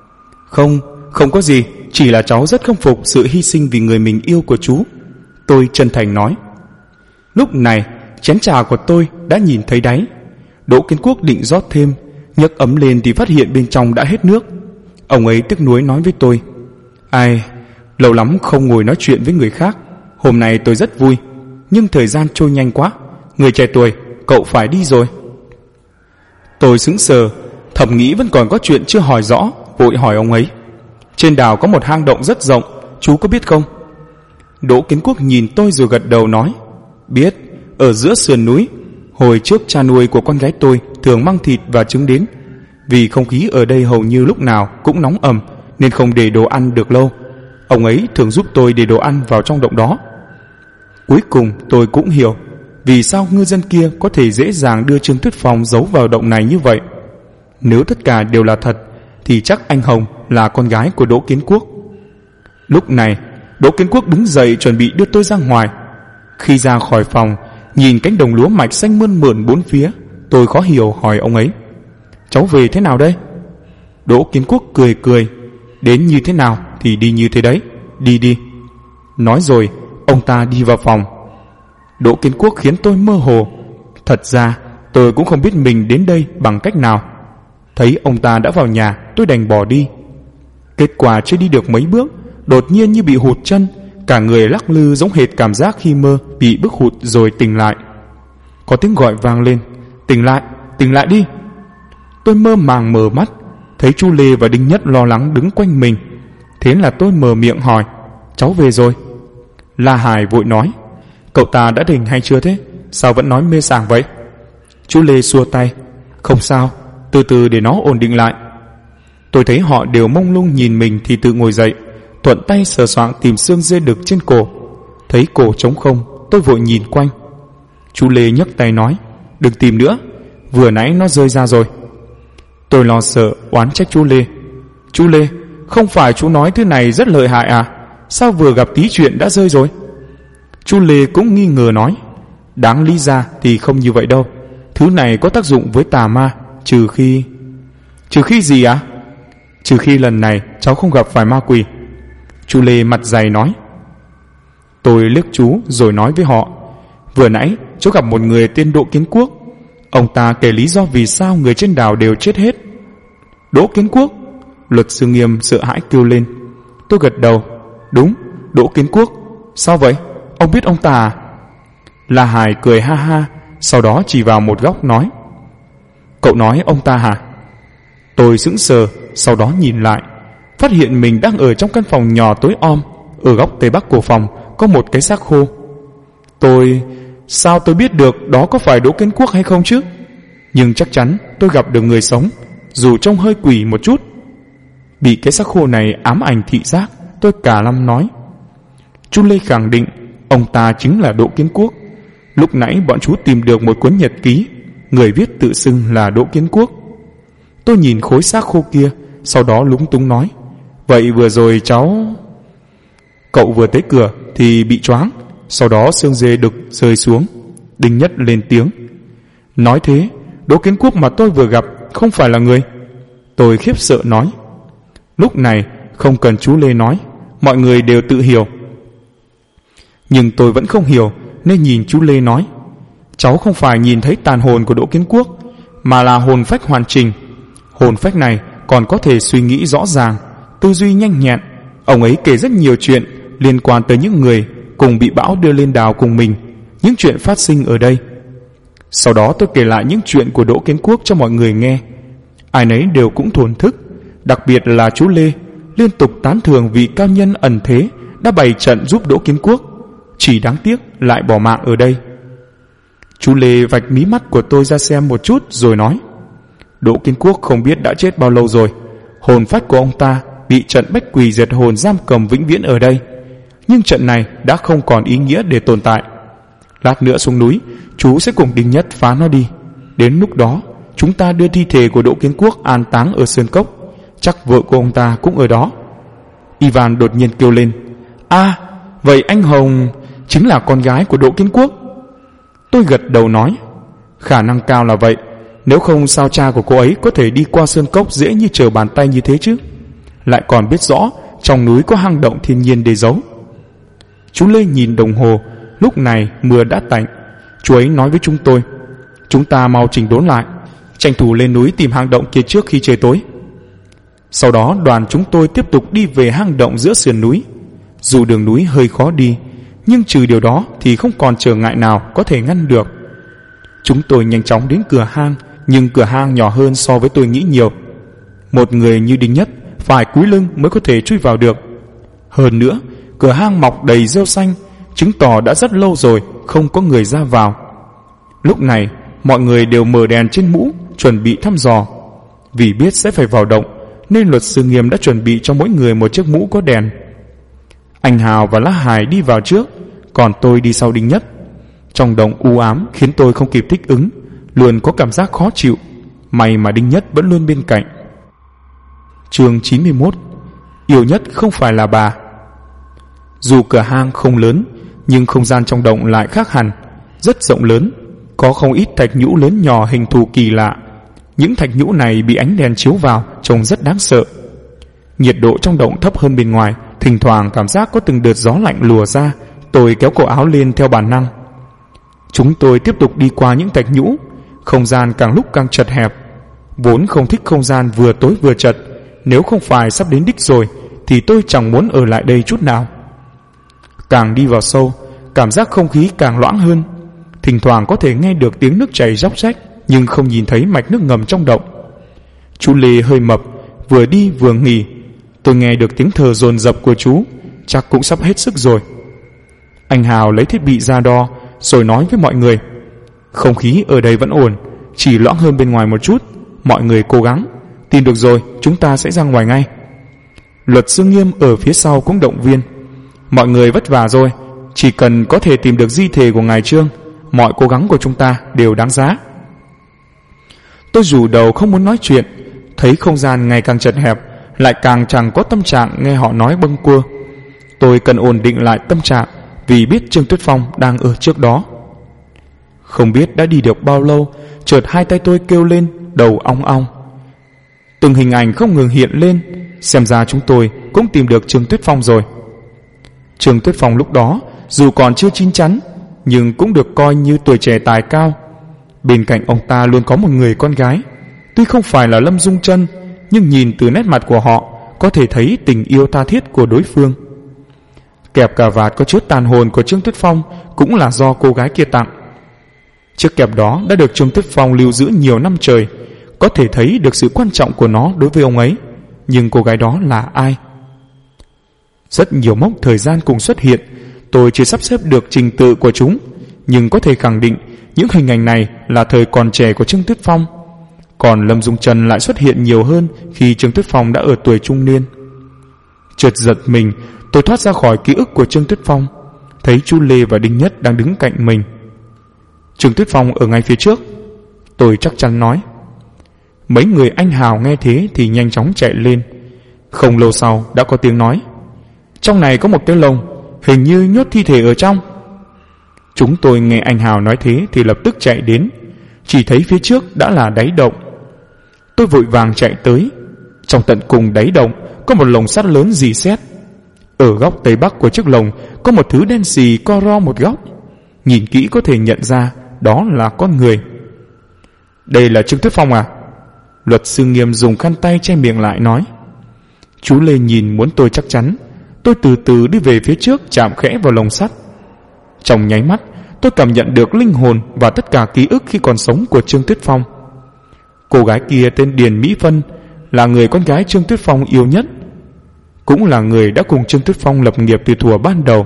Không có gì, chỉ là cháu rất khâm phục sự hy sinh vì người mình yêu của chú. Tôi chân thành nói. Lúc này, chén trà của tôi đã nhìn thấy đáy. Đỗ Kiến Quốc định rót thêm, nhấc ấm lên thì phát hiện bên trong đã hết nước. Ông ấy tiếc nuối nói với tôi. Ai, lâu lắm không ngồi nói chuyện với người khác. Hôm nay tôi rất vui, nhưng thời gian trôi nhanh quá. Người trẻ tuổi, cậu phải đi rồi. Tôi sững sờ, thầm nghĩ vẫn còn có chuyện chưa hỏi rõ, vội hỏi ông ấy. Trên đảo có một hang động rất rộng, chú có biết không? Đỗ Kiến Quốc nhìn tôi rồi gật đầu nói. Biết, ở giữa sườn núi. Hồi trước cha nuôi của con gái tôi thường mang thịt và trứng đến. Vì không khí ở đây hầu như lúc nào cũng nóng ẩm nên không để đồ ăn được lâu. Ông ấy thường giúp tôi để đồ ăn vào trong động đó. Cuối cùng tôi cũng hiểu vì sao ngư dân kia có thể dễ dàng đưa Trương Tuyết Phong giấu vào động này như vậy. Nếu tất cả đều là thật thì chắc anh Hồng là con gái của Đỗ Kiến Quốc. Lúc này Đỗ Kiến Quốc đứng dậy chuẩn bị đưa tôi ra ngoài. Khi ra khỏi phòng, nhìn cánh đồng lúa mạch xanh mơn mởn bốn phía, tôi khó hiểu hỏi ông ấy. Cháu về thế nào đây? Đỗ Kiến Quốc cười cười. Đến như thế nào thì đi như thế đấy, đi. Nói rồi ông ta đi vào phòng. Đỗ Kiến Quốc khiến tôi mơ hồ. Thật ra tôi cũng không biết mình đến đây bằng cách nào. Thấy ông ta đã vào nhà, tôi đành bỏ đi. Kết quả chưa đi được mấy bước, đột nhiên như bị hụt chân, cả người lắc lư giống hệt cảm giác khi mơ bị bức hụt rồi tỉnh lại. Có tiếng gọi vang lên. Tỉnh lại đi. Tôi mơ màng mở mắt, thấy chú Lê và Đinh Nhất lo lắng đứng quanh mình. Thế là tôi mở miệng hỏi. Cháu về rồi. La Hải vội nói. Cậu ta đã tỉnh hay chưa thế? Sao vẫn nói mê sảng vậy? Chú Lê xua tay. Không sao, từ từ để nó ổn định lại. Tôi thấy họ đều mông lung nhìn mình thì tự ngồi dậy, thuận tay sờ soạng tìm xương dê đực trên cổ. Thấy cổ trống không, tôi vội nhìn quanh. Chú Lê nhấc tay nói. Đừng tìm nữa, vừa nãy nó rơi ra rồi. Tôi lo sợ oán trách chú Lê. Chú Lê, không phải chú nói thứ này rất lợi hại à? Sao vừa gặp tí chuyện đã rơi rồi? Chú Lê cũng nghi ngờ nói. Đáng lý ra thì không như vậy đâu. Thứ này có tác dụng với tà ma, trừ khi... Trừ khi gì á? Trừ khi lần này cháu không gặp phải ma quỷ. Chú Lê mặt dày nói. Tôi liếc chú rồi nói với họ. Vừa nãy cháu gặp một người tên Đỗ Kiến Quốc. Ông ta kể lý do vì sao người trên đảo đều chết hết. Đỗ Kiến Quốc? Luật sư Nghiêm sợ hãi kêu lên. Tôi gật đầu. Đúng, Đỗ Kiến Quốc. Sao vậy? Ông biết ông ta à? La Hải cười ha ha, sau đó chỉ vào một góc nói. Cậu nói ông ta hả? Tôi sững sờ, sau đó nhìn lại, phát hiện mình đang ở trong căn phòng nhỏ tối om. Ở góc tây bắc của phòng có một cái xác khô. Sao tôi biết được đó có phải Đỗ Kiến Quốc hay không chứ? Nhưng chắc chắn tôi gặp được người sống, dù trông hơi quỷ một chút. Bị cái xác khô này ám ảnh thị giác, tôi cả lâm nói. Chú Lê khẳng định ông ta chính là Đỗ Kiến Quốc. Lúc nãy bọn chú tìm được một cuốn nhật ký, người viết tự xưng là Đỗ Kiến Quốc. Tôi nhìn khối xác khô kia, sau đó lúng túng nói. Vậy vừa rồi cháu... Cậu vừa tới cửa thì bị choáng, sau đó xương dê đực rơi xuống. Đinh Nhất lên tiếng. Nói thế, Đỗ Kiến Quốc mà tôi vừa gặp không phải là người? Tôi khiếp sợ nói. Lúc này không cần chú Lê nói, mọi người đều tự hiểu. Nhưng tôi vẫn không hiểu nên nhìn chú Lê nói. Cháu không phải nhìn thấy tàn hồn của Đỗ Kiến Quốc, mà là hồn phách hoàn chỉnh. Hồn phách này còn có thể suy nghĩ rõ ràng, tư duy nhanh nhẹn. Ông ấy kể rất nhiều chuyện liên quan tới những người cùng bị bão đưa lên đảo cùng mình, những chuyện phát sinh ở đây. Sau đó tôi kể lại những chuyện của Đỗ Kiến Quốc cho mọi người nghe. Ai nấy đều cũng thổn thức, đặc biệt là chú Lê liên tục tán thưởng vị cao nhân ẩn thế đã bày trận giúp Đỗ Kiến Quốc. Chỉ đáng tiếc lại bỏ mạng ở đây. Chú Lê vạch mí mắt của tôi ra xem một chút rồi nói. Đỗ Kiến Quốc không biết đã chết bao lâu rồi. Hồn phách của ông ta bị trận bách quỷ diệt hồn giam cầm vĩnh viễn ở đây. Nhưng trận này đã không còn ý nghĩa để tồn tại. Lát nữa xuống núi, chú sẽ cùng Đinh Nhất phá nó đi. Đến lúc đó chúng ta đưa thi thể của Đỗ Kiến Quốc an táng ở Sơn Cốc. Chắc vợ của ông ta cũng ở đó. Ivan đột nhiên kêu lên: À, vậy anh Hồng chính là con gái của Đỗ Kiến Quốc? Tôi gật đầu nói: Khả năng cao là vậy. Nếu không sao cha của cô ấy có thể đi qua Sơn Cốc dễ như trở bàn tay như thế chứ? Lại còn biết rõ trong núi có hang động thiên nhiên để giấu. Chú Lê nhìn đồng hồ. Lúc này mưa đã tạnh. Chú ấy nói với chúng tôi: Chúng ta mau chỉnh đốn lại, tranh thủ lên núi tìm hang động kia trước khi trời tối. Sau đó đoàn chúng tôi tiếp tục đi về hang động giữa sườn núi. Dù đường núi hơi khó đi, nhưng trừ điều đó thì không còn trở ngại nào có thể ngăn được. Chúng tôi nhanh chóng đến cửa hang, nhưng cửa hang nhỏ hơn so với tôi nghĩ nhiều. Một người như Đinh Nhất phải cúi lưng mới có thể chui vào được. Hơn nữa, cửa hang mọc đầy rêu xanh, chứng tỏ đã rất lâu rồi không có người ra vào. Lúc này, mọi người đều mở đèn trên mũ, chuẩn bị thăm dò. Vì biết sẽ phải vào động, nên luật sư Nghiêm đã chuẩn bị cho mỗi người một chiếc mũ có đèn. Anh Hào và Lá Hải đi vào trước, còn tôi đi sau Đinh Nhất. Trong động u ám khiến tôi không kịp thích ứng, luôn có cảm giác khó chịu. May mà Đinh Nhất vẫn luôn bên cạnh. Chương 91. Yêu nhất không phải là bà. Dù cửa hang không lớn, nhưng không gian trong động lại khác hẳn, rất rộng lớn, có không ít thạch nhũ lớn nhỏ hình thù kỳ lạ. Những thạch nhũ này bị ánh đèn chiếu vào trông rất đáng sợ. Nhiệt độ trong động thấp hơn bên ngoài, thỉnh thoảng cảm giác có từng đợt gió lạnh lùa ra. Tôi kéo cổ áo lên theo bản năng. Chúng tôi tiếp tục đi qua những thạch nhũ. Không gian càng lúc càng chật hẹp. Vốn không thích không gian vừa tối vừa chật, nếu không phải sắp đến đích rồi thì tôi chẳng muốn ở lại đây chút nào. Càng đi vào sâu, cảm giác không khí càng loãng hơn. Thỉnh thoảng có thể nghe được tiếng nước chảy róc rách, nhưng không nhìn thấy mạch nước ngầm trong động. Chú Lê hơi mập, vừa đi vừa nghỉ. Tôi nghe được tiếng thở dồn dập của chú, chắc cũng sắp hết sức rồi. Anh Hào lấy thiết bị ra đo, rồi nói với mọi người: Không khí ở đây vẫn ổn, chỉ loãng hơn bên ngoài một chút. Mọi người cố gắng, tìm được rồi chúng ta sẽ ra ngoài ngay. Luật sư Nghiêm ở phía sau cũng động viên: Mọi người vất vả rồi, chỉ cần có thể tìm được di thể của ngài Trương, mọi cố gắng của chúng ta đều đáng giá. Tôi rủ đầu không muốn nói chuyện, thấy không gian ngày càng chật hẹp, lại càng chẳng có tâm trạng nghe họ nói bâng quơ. Tôi cần ổn định lại tâm trạng, vì biết Trương Tuyết Phong đang ở trước đó. Không biết đã đi được bao lâu, chợt hai tay tôi kêu lên, đầu ong ong. Từng hình ảnh không ngừng hiện lên, xem ra chúng tôi cũng tìm được Trương Tuyết Phong rồi. Trương Tuyết Phong lúc đó dù còn chưa chín chắn, nhưng cũng được coi như tuổi trẻ tài cao. Bên cạnh ông ta luôn có một người con gái. Tuy không phải là Lâm Dung Trân, nhưng nhìn từ nét mặt của họ có thể thấy tình yêu tha thiết của đối phương. Kẹp cà vạt có chứa tàn hồn của Trương Tuyết Phong cũng là do cô gái kia tặng. Chiếc kẹp đó đã được Trương Tuyết Phong lưu giữ nhiều năm trời, có thể thấy được sự quan trọng của nó đối với ông ấy. Nhưng cô gái đó là ai? Rất nhiều mốc thời gian cùng xuất hiện, tôi chưa sắp xếp được trình tự của chúng, nhưng có thể khẳng định những hình ảnh này là thời còn trẻ của Trương Tuyết Phong. Còn Lâm Dung Trân lại xuất hiện nhiều hơn khi Trương Tuyết Phong đã ở tuổi trung niên. Chợt giật mình, tôi thoát ra khỏi ký ức của Trương Tuyết Phong, thấy chú Lê và Đinh Nhất đang đứng cạnh mình. Trương Tuyết Phong ở ngay phía trước, tôi chắc chắn nói. Mấy người anh Hào nghe thế thì nhanh chóng chạy lên. Không lâu sau đã có tiếng nói: Trong này có một cái lồng, hình như nhốt thi thể ở trong. Chúng tôi nghe anh Hào nói thế thì lập tức chạy đến. Chỉ thấy phía trước đã là đáy động. Tôi vội vàng chạy tới. Trong tận cùng đáy động có một lồng sắt lớn rỉ sét. Ở góc tây bắc của chiếc lồng có một thứ đen xì co ro một góc. Nhìn kỹ có thể nhận ra đó là con người. Đây là Trương Tuyết Phong à? Luật sư Nghiêm dùng khăn tay che miệng lại nói. Chú Lê nhìn muốn tôi chắc chắn. Tôi từ từ đi về phía trước, chạm khẽ vào lồng sắt. Trong nháy mắt, tôi cảm nhận được linh hồn và tất cả ký ức khi còn sống của Trương Tuyết Phong. Cô gái kia tên Điền Mỹ Phân, là người con gái Trương Tuyết Phong yêu nhất, cũng là người đã cùng Trương Tuyết Phong lập nghiệp từ thuở ban đầu.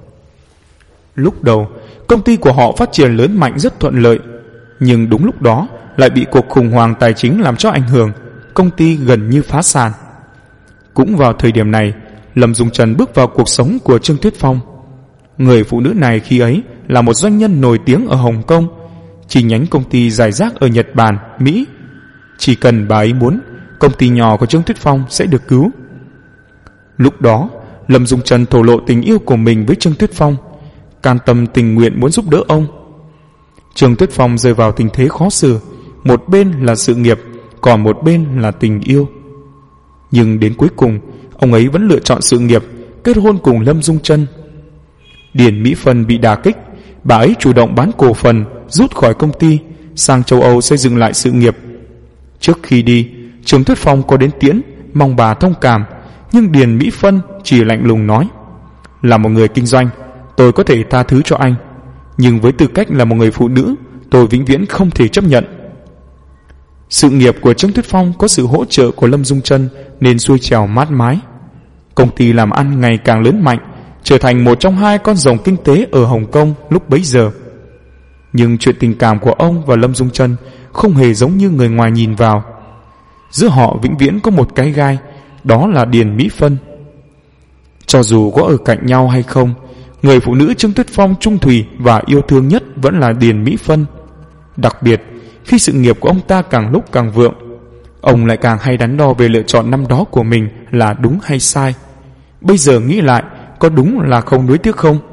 Lúc đầu, công ty của họ phát triển lớn mạnh rất thuận lợi, nhưng đúng lúc đó lại bị cuộc khủng hoảng tài chính làm cho ảnh hưởng, công ty gần như phá sản. Cũng vào thời điểm này, Lâm Dung Trần bước vào cuộc sống của Trương Tuyết Phong. Người phụ nữ này khi ấy là một doanh nhân nổi tiếng ở Hồng Kông, chi nhánh công ty rải rác ở Nhật Bản, Mỹ Chỉ cần bà ấy muốn, công ty nhỏ của Trương Tuyết Phong sẽ được cứu. Lúc đó, Lâm Dung Trân thổ lộ tình yêu của mình với Trương Tuyết Phong, can tâm tình nguyện muốn giúp đỡ ông. Trương Tuyết Phong rơi vào tình thế khó xử, một bên là sự nghiệp, còn một bên là tình yêu. Nhưng đến cuối cùng, ông ấy vẫn lựa chọn sự nghiệp, kết hôn cùng Lâm Dung Trân. Điền Mỹ Phân bị đả kích, bà ấy chủ động bán cổ phần, rút khỏi công ty, sang châu Âu xây dựng lại sự nghiệp. Trước khi đi, Trương Tuyết Phong có đến tiễn, mong bà thông cảm, nhưng Điền Mỹ Phân chỉ lạnh lùng nói: là một người kinh doanh, tôi có thể tha thứ cho anh, nhưng với tư cách là một người phụ nữ, tôi vĩnh viễn không thể chấp nhận. Sự nghiệp của Trương Tuyết Phong có sự hỗ trợ của Lâm Dung Trân nên xuôi trèo mát mái. Công ty làm ăn ngày càng lớn mạnh, trở thành một trong 2 con rồng kinh tế ở Hồng Kông lúc bấy giờ. Nhưng chuyện tình cảm của ông và Lâm Dung Trân không hề giống như người ngoài nhìn vào. Giữa họ vĩnh viễn có một cái gai, đó là Điền Mỹ Phân. Cho dù có ở cạnh nhau hay không, người phụ nữ Trương Tuyết Phong trung thủy và yêu thương nhất vẫn là Điền Mỹ Phân. Đặc biệt, khi sự nghiệp của ông ta càng lúc càng vượng, ông lại càng hay đắn đo về lựa chọn năm đó của mình là đúng hay sai. Bây giờ nghĩ lại, có đúng là không nuối tiếc không?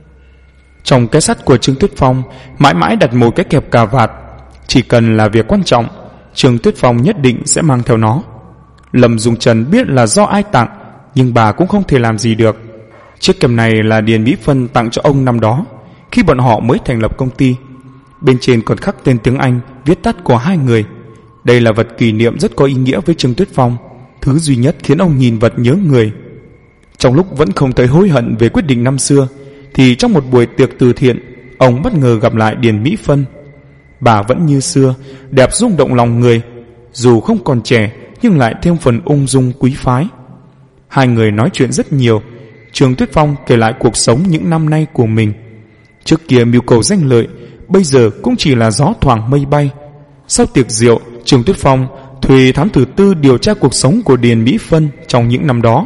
Trong cái sắt của Trương Tuyết Phong mãi mãi đặt một cái kẹp cà vạt. Chỉ cần là việc quan trọng, Trương Tuyết Phong nhất định sẽ mang theo nó. Lâm Dung Trân biết là do ai tặng, nhưng bà cũng không thể làm gì được. Chiếc kẹp này là Điền Mỹ Phân tặng cho ông năm đó, khi bọn họ mới thành lập công ty. Bên trên còn khắc tên tiếng Anh, viết tắt của 2 người. Đây là vật kỷ niệm rất có ý nghĩa với Trương Tuyết Phong, thứ duy nhất khiến ông nhìn vật nhớ người. Trong lúc vẫn không thấy hối hận về quyết định năm xưa, thì trong một buổi tiệc từ thiện, ông bất ngờ gặp lại Điền Mỹ Phân. Bà vẫn như xưa, đẹp rung động lòng người, dù không còn trẻ nhưng lại thêm phần ung dung quý phái. 2 người nói chuyện rất nhiều. Trương Tuyết Phong kể lại cuộc sống những năm nay của mình. Trước kia mưu cầu danh lợi, bây giờ cũng chỉ là gió thoảng mây bay. Sau tiệc rượu, Trương Tuyết Phong thuê thám tử tư điều tra cuộc sống của Điền Mỹ Phân trong những năm đó.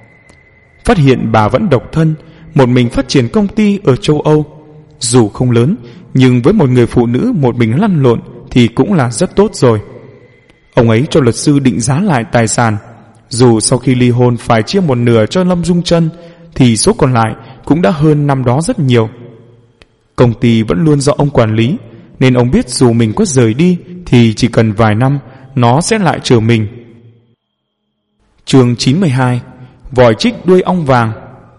Phát hiện bà vẫn độc thân, một mình phát triển công ty ở châu Âu. Dù không lớn, nhưng với một người phụ nữ một mình lăn lộn thì cũng là rất tốt rồi. Ông ấy cho luật sư định giá lại tài sản. Dù sau khi ly hôn phải chia 1/2 cho Lâm Dung Trân, thì số còn lại cũng đã hơn năm đó rất nhiều. Công ty vẫn luôn do ông quản lý, nên ông biết dù mình có rời đi thì chỉ cần vài năm nó sẽ lại chờ mình. Chương 92: Vòi trích đuôi ong vàng.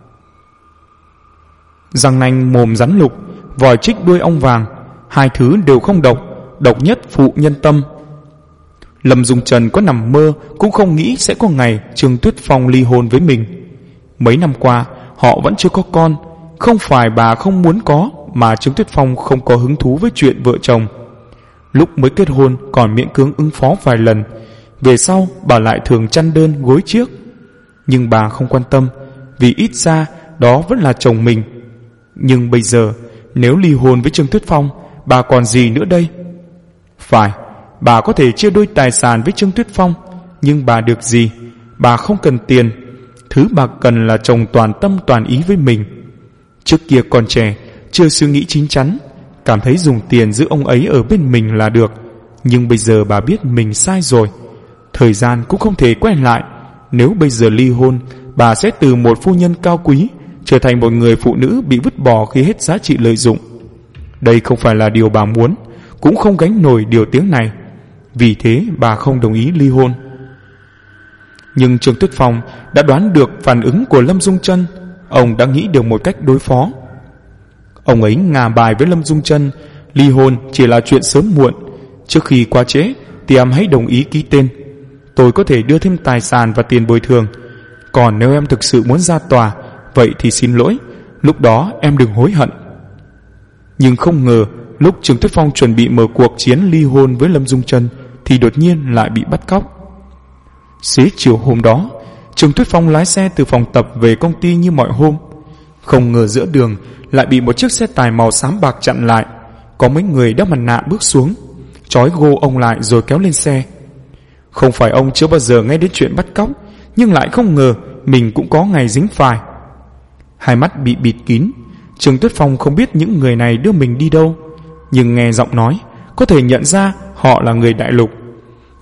Răng nanh mồm rắn lục, vòi trích đuôi ong vàng, 2 thứ đều không độc, độc nhất phụ nhân tâm. Lâm Dung Trân có nằm mơ cũng không nghĩ sẽ có ngày Trương Tuyết Phong ly hôn với mình. Mấy năm qua họ vẫn chưa có con. Không phải bà không muốn có, mà Trương Tuyết Phong không có hứng thú với chuyện vợ chồng. Lúc mới kết hôn còn miễn cưỡng ứng phó vài lần, về sau bà lại thường chăn đơn gối chiếc. Nhưng bà không quan tâm, vì ít ra đó vẫn là chồng mình. Nhưng bây giờ nếu ly hôn với Trương Tuyết Phong, bà còn gì nữa đây? Phải, bà có thể chia đôi tài sản với Trương Tuyết Phong, nhưng bà được gì? Bà không cần tiền. Thứ bà cần là chồng toàn tâm toàn ý với mình. Trước kia còn trẻ, chưa suy nghĩ chín chắn, cảm thấy dùng tiền giữ ông ấy ở bên mình là được. Nhưng bây giờ bà biết mình sai rồi. Thời gian cũng không thể quay lại. Nếu bây giờ ly hôn, bà sẽ từ một phu nhân cao quý trở thành một người phụ nữ bị vứt bỏ khi hết giá trị lợi dụng. Đây không phải là điều bà muốn, cũng không gánh nổi điều tiếng này. Vì thế bà không đồng ý ly hôn. Nhưng Trương Tuyết Phong đã đoán được phản ứng của Lâm Dung Trân. Ông đã nghĩ được một cách đối phó. Ông ấy ngả bài với Lâm Dung Trân: ly hôn chỉ là chuyện sớm muộn, trước khi quá trễ thì em hãy đồng ý ký tên. Tôi có thể đưa thêm tài sản và tiền bồi thường. Còn nếu em thực sự muốn ra tòa, vậy thì xin lỗi, lúc đó em đừng hối hận. Nhưng không ngờ, lúc Trương Tuyết Phong chuẩn bị mở cuộc chiến ly hôn với Lâm Dung Trân thì đột nhiên lại bị bắt cóc. Xế chiều hôm đó, Trương Tuyết Phong lái xe từ phòng tập về công ty như mọi hôm. Không ngờ giữa đường lại bị một chiếc xe tải màu xám bạc chặn lại. Có mấy người đeo mặt nạ bước xuống, trói gô ông lại rồi kéo lên xe. Không phải ông chưa bao giờ nghe đến chuyện bắt cóc, nhưng lại không ngờ mình cũng có ngày dính phải. Hai mắt bị bịt kín, Trương Tuyết Phong không biết những người này đưa mình đi đâu, nhưng nghe giọng nói có thể nhận ra họ là người đại lục.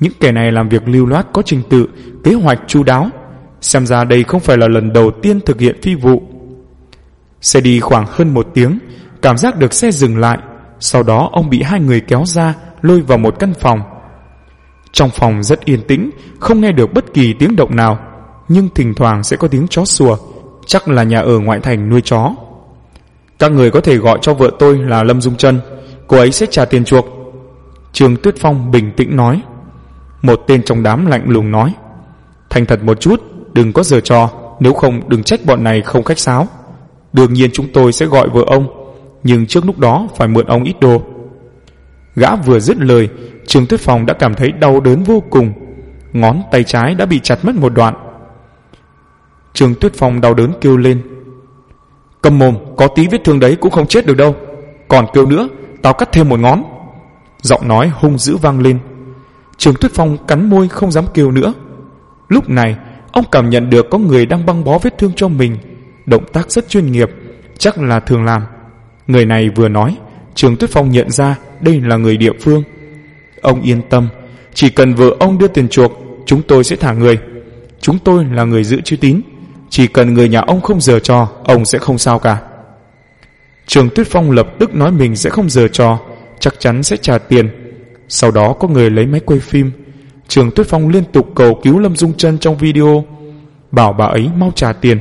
Những kẻ này làm việc lưu loát, có trình tự, kế hoạch chu đáo. Xem ra đây không phải là lần đầu tiên thực hiện phi vụ. Xe đi khoảng hơn 1 tiếng, cảm giác được xe dừng lại. Sau đó ông bị 2 người kéo ra, lôi vào một căn phòng. Trong phòng rất yên tĩnh, không nghe được bất kỳ tiếng động nào, nhưng thỉnh thoảng sẽ có tiếng chó sủa. Chắc là nhà ở ngoại thành nuôi chó. Các người có thể gọi cho vợ tôi là Lâm Dung Trân, cô ấy sẽ trả tiền chuộc. Trương Tuyết Phong bình tĩnh nói. Một tên trong đám lạnh lùng nói. Thành thật một chút, đừng có giở trò, nếu không đừng trách bọn này không khách sáo. Đương nhiên chúng tôi sẽ gọi vợ ông, nhưng trước lúc đó phải mượn ông ít đồ. Gã vừa dứt lời, Trương Tuyết Phong đã cảm thấy đau đớn vô cùng. Ngón tay trái đã bị chặt mất một đoạn. Trương Tuyết Phong đau đớn kêu lên. Cầm mồm, có tí vết thương đấy cũng không chết được đâu. Còn kêu nữa, tao cắt thêm một ngón. Giọng nói hung dữ vang lên. Trương Tuyết Phong cắn môi không dám kêu nữa. Lúc này ông cảm nhận được có người đang băng bó vết thương cho mình. Động tác rất chuyên nghiệp, chắc là thường làm. Người này vừa nói, Trương Tuyết Phong nhận ra đây là người địa phương. Ông yên tâm, chỉ cần vợ ông đưa tiền chuộc, chúng tôi sẽ thả người. Chúng tôi là người giữ chữ tín, chỉ cần người nhà ông không giở trò, ông sẽ không sao cả. Trương Tuyết Phong lập tức nói mình sẽ không giở trò, chắc chắn sẽ trả tiền. Sau đó có người lấy máy quay phim. Trương Tuyết Phong liên tục cầu cứu Lâm Dung Trân trong video, bảo bà ấy mau trả tiền.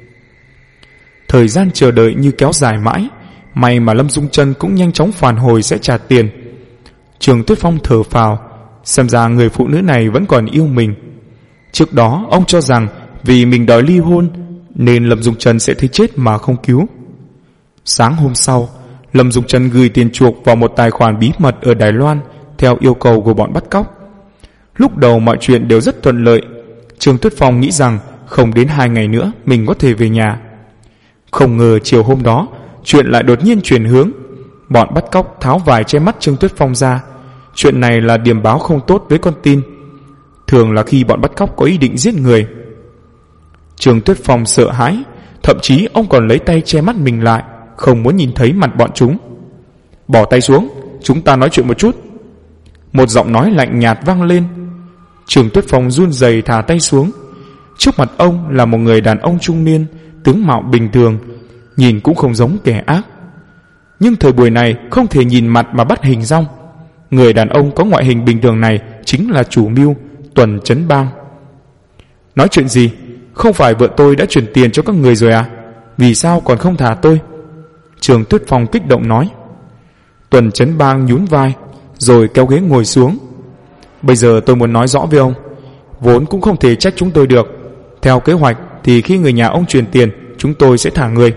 Thời gian chờ đợi như kéo dài mãi. May mà Lâm Dung Trân cũng nhanh chóng phản hồi sẽ trả tiền. Trương Tuyết Phong thở phào, xem ra người phụ nữ này vẫn còn yêu mình. Trước đó ông cho rằng vì mình đòi ly hôn nên Lâm Dung Trân sẽ thấy chết mà không cứu. Sáng hôm sau, Lâm Dung Trân gửi tiền chuộc vào một tài khoản bí mật ở Đài Loan theo yêu cầu của bọn bắt cóc. Lúc đầu mọi chuyện đều rất thuận lợi. Trương Tuyết Phong nghĩ rằng không đến 2 ngày nữa mình có thể về nhà. Không ngờ chiều hôm đó chuyện lại đột nhiên chuyển hướng. Bọn bắt cóc tháo vải che mắt Trương Tuyết Phong ra. Chuyện này là điểm báo không tốt với con tin. Thường là khi bọn bắt cóc có ý định giết người. Trương Tuyết Phong sợ hãi, thậm chí ông còn lấy tay che mắt mình lại, không muốn nhìn thấy mặt bọn chúng. Bỏ tay xuống, chúng ta nói chuyện một chút. Một giọng nói lạnh nhạt vang lên. Trương Tuyết Phong run rẩy thả tay xuống. Trước mặt ông là một người đàn ông trung niên, tướng mạo bình thường, nhìn cũng không giống kẻ ác. Nhưng thời buổi này không thể nhìn mặt mà bắt hình dong. Người đàn ông có ngoại hình bình thường này chính là chủ mưu Tuần Chấn Bang. Nói chuyện gì? Không phải vợ tôi đã chuyển tiền cho các người rồi à? Vì sao còn không thả tôi? Trương Tuyết Phong kích động nói. Tuần Chấn Bang nhún vai rồi kéo ghế ngồi xuống. Bây giờ tôi muốn nói rõ với ông, vốn cũng không thể trách chúng tôi được. Theo kế hoạch thì khi người nhà ông chuyển tiền, chúng tôi sẽ thả người.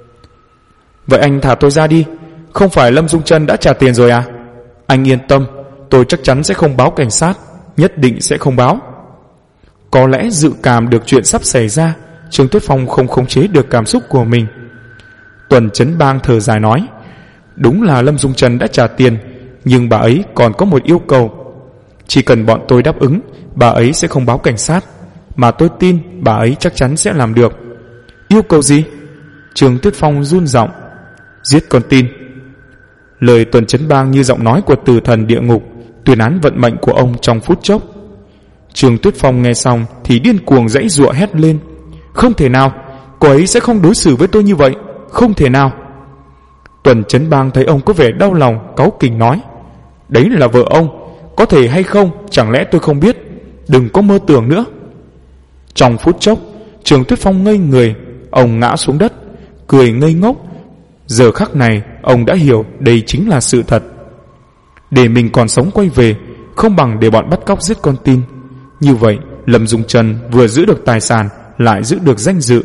Vậy anh thả tôi ra đi. Không phải Lâm Dung Trân đã trả tiền rồi à? Anh yên tâm, tôi chắc chắn sẽ không báo cảnh sát, nhất định sẽ không báo. Có lẽ dự cảm được chuyện sắp xảy ra, Trương Tuyết Phong không khống chế được cảm xúc của mình. Tuần Chấn Bang thở dài nói. Đúng là Lâm Dung Trân đã trả tiền, nhưng bà ấy còn có một yêu cầu. Chỉ cần bọn tôi đáp ứng, bà ấy sẽ không báo cảnh sát, mà tôi tin bà ấy chắc chắn sẽ làm được. Yêu cầu gì? Trương Tuyết Phong run giọng. Giết con tin. Lời Tuần Chấn Bang như giọng nói của tử thần địa ngục, tuyên án vận mệnh của ông trong phút chốc. Trương Tuyết Phong nghe xong thì điên cuồng giãy giụa hét lên. Không thể nào, cô ấy sẽ không đối xử với tôi như vậy, không thể nào. Tuần Chấn Bang thấy ông có vẻ đau lòng, cáu kỉnh nói. Đấy là vợ ông, có thể hay không chẳng lẽ tôi không biết? Đừng có mơ tưởng nữa. Trong phút chốc, Trương Tuyết Phong ngây người, ông ngã xuống đất, cười ngây ngốc. Giờ khắc này ông đã hiểu đây chính là sự thật. Để mình còn sống quay về, không bằng để bọn bắt cóc giết con tin. Như vậy Lâm Dung Trân vừa giữ được tài sản, lại giữ được danh dự.